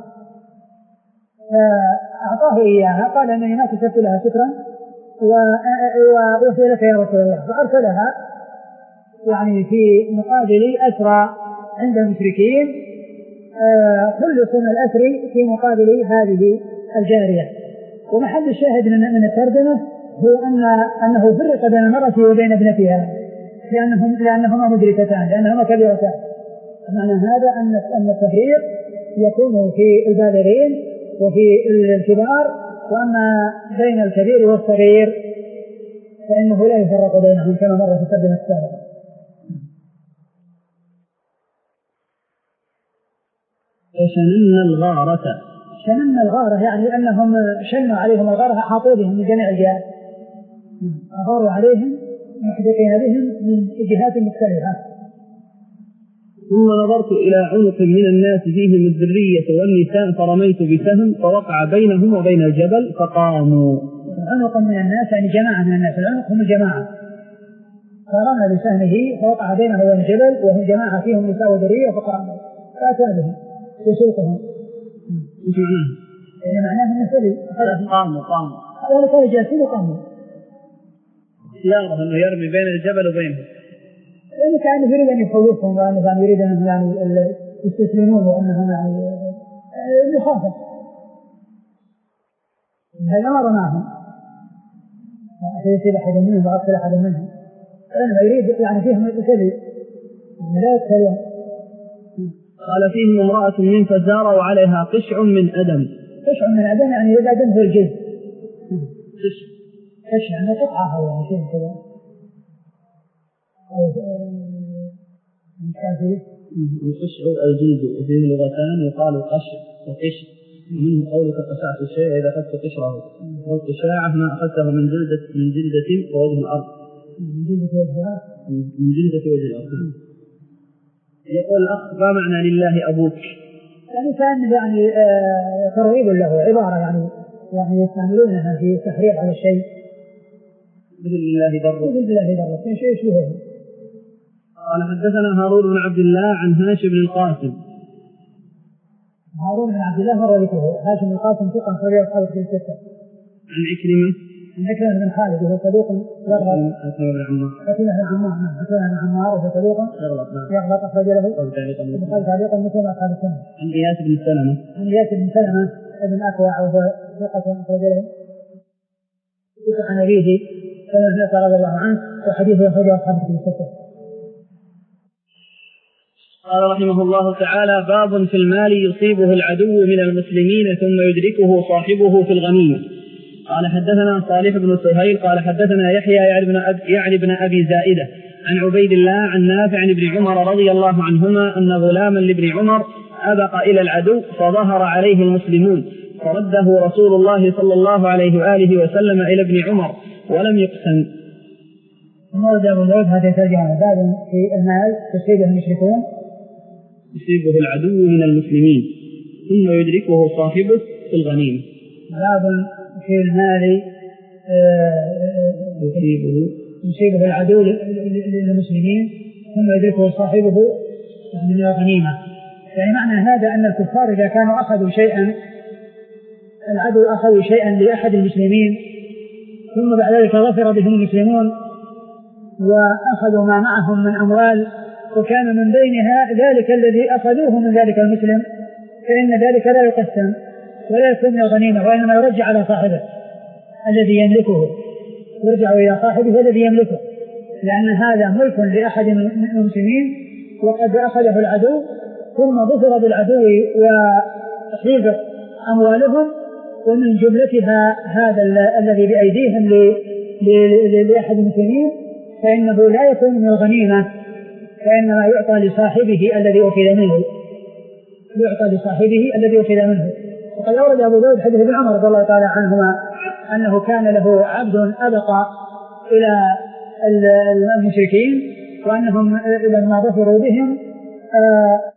فأعطاه إياها قال أنني ما كشفت لها سترا وأوفي لك يا رسول الله، فأرسلها يعني في مقابل أسرى عند المشركين خلص من الأسر في مقابل هذه الجارية. ومحل الشاهد من الترجمة هو أن أنه فرق بين المرأة وبين ابنتها لأنهم لأنهما مدركتان لأنهما كبيرتان. معنى هذا أن أن التفريق يكون في البالغين وفي الكبار، وأما بين الكبير والصغير فإنه لا يفرق بينهم كما مر في الترجمة السابقة. شنن الغارة شنن الغارة يعني أنهم شنوا عليهم الغارة، أحاطوا بهم من جميع الجهات، أغاروا عليهم محدقين بهم من جهات مختلفة. ثم نظرت إلى عنق من الناس فيهم الذرية والنساء فرميت بسهم فوقع بينهم وبين الجبل فقاموا. عنق من الناس يعني جماعة من الناس، العنق هم الجماعة، فرمى بسهمه فوقع بينه وبين الجبل وهم جماعة فيهم نساء وذرية فقاموا فأتى بهم يسوقهم. ايش معناه؟ يعني معناه انه سلي قاموا قاموا هذا كانوا جالسين وقاموا، يعرف انه يرمي بين الجبل وبينه، يعني كان يريد ان يخوفهم وانه كان يريد انهم يعني يستسلمون وانهم يعني يخافوا. هذا ما رماهم يصيب احد منهم ويقتل احد منهم، لانه يريد يعني فيهم سلي لا يقتلون. قال فيهم امرأة من فزارة وعليها قشع من أدم. قشع من أدم يعني إذا أدم في الجلد. قشع قشع يعني قطعة أو شيء كذا. أو مش عارف. القشع الجلد وفيه لغتان يقال قشع وقشع، ومنه قولك قشعت الشيء إذا أخذت قشره، والقشاعة ما أخذته من جلدة من جلدة ووجه الأرض. من جلدة وجه الأرض. من جلدة وجه الأرض. يقول الأخ ما معنى لله أبوك؟ يعني كان يعني آه ترغيب له عبارة يعني يعني يستعملونها في التحريض على الشيء. مثل لله ضره. مثل لله ضره في شيء شبهه. قال حدثنا هارون بن عبد الله عن هاشم بن القاسم. هارون بن عبد الله مر ذكره، هاشم بن القاسم ثقة أخرجه أصحاب الكتب الستة. عن عكرمة. عن عكرمة بن خالد وهو صدوق يغلط. عكرمة بن عمار. عكرمة بن عمار نعم عكرمة بن عمار وهو صدوق يغلط نعم. يغلط أخرج له. البخاري تعليقا مسلم أصحاب السنة. عن إياس بن سلمة. عن إياس بن سلمة ابن أكوع وهو ثقة أخرج له. ثقة عن أبيه سلمة رضي الله عنه وحديثه أخرجه أصحاب الكتب الستة. قال رحمه الله تعالى باب في المال يصيبه العدو من المسلمين ثم يدركه صاحبه في الغنيمة. قال حدثنا صالح بن سهيل قال حدثنا يحيى يعني ابن أبي زائدة عن عبيد الله عن نافع عن ابن عمر رضي الله عنهما أن غلاما لابن عمر أبق إلى العدو فظهر عليه المسلمون فرده رسول الله صلى الله عليه وآله وسلم إلى ابن عمر ولم يقسم. ورد أبو داود هذا ترجمة باب في المال تصيبه المشركون يصيبه العدو من المسلمين ثم يدركه صاحبه في الغنيمة. باب في المال يصيبه يصيبه العدو للمسلمين ثم يدركه صاحبه من الغنيمة. يعني معنى هذا أن الكفار إذا كانوا أخذوا شيئا، العدو أخذوا شيئا لأحد المسلمين ثم بعد ذلك ظفر بهم المسلمون وأخذوا ما معهم من أموال وكان من بينها ذلك الذي أخذوه من ذلك المسلم، فإن ذلك لا يقسم ولا يكون من الغنيمة وإنما يرجع على صاحبه الذي يملكه، يرجع إلى صاحبه الذي يملكه، لأن هذا ملك لأحد المسلمين وقد أخذه العدو ثم ظفر بالعدو وحيزت أموالهم ومن جملتها هذا الذي بأيديهم لأحد المسلمين، فإنه لا يكون من الغنيمة، فإنما يعطى لصاحبه الذي أخذ منه، يعطى لصاحبه الذي أخذ منه. وقد أورد أبو داود حديث ابن عمر رضي الله تعالى عنهما أنه كان له عبد أبق إلى المشركين وأنهم لما ظفروا بهم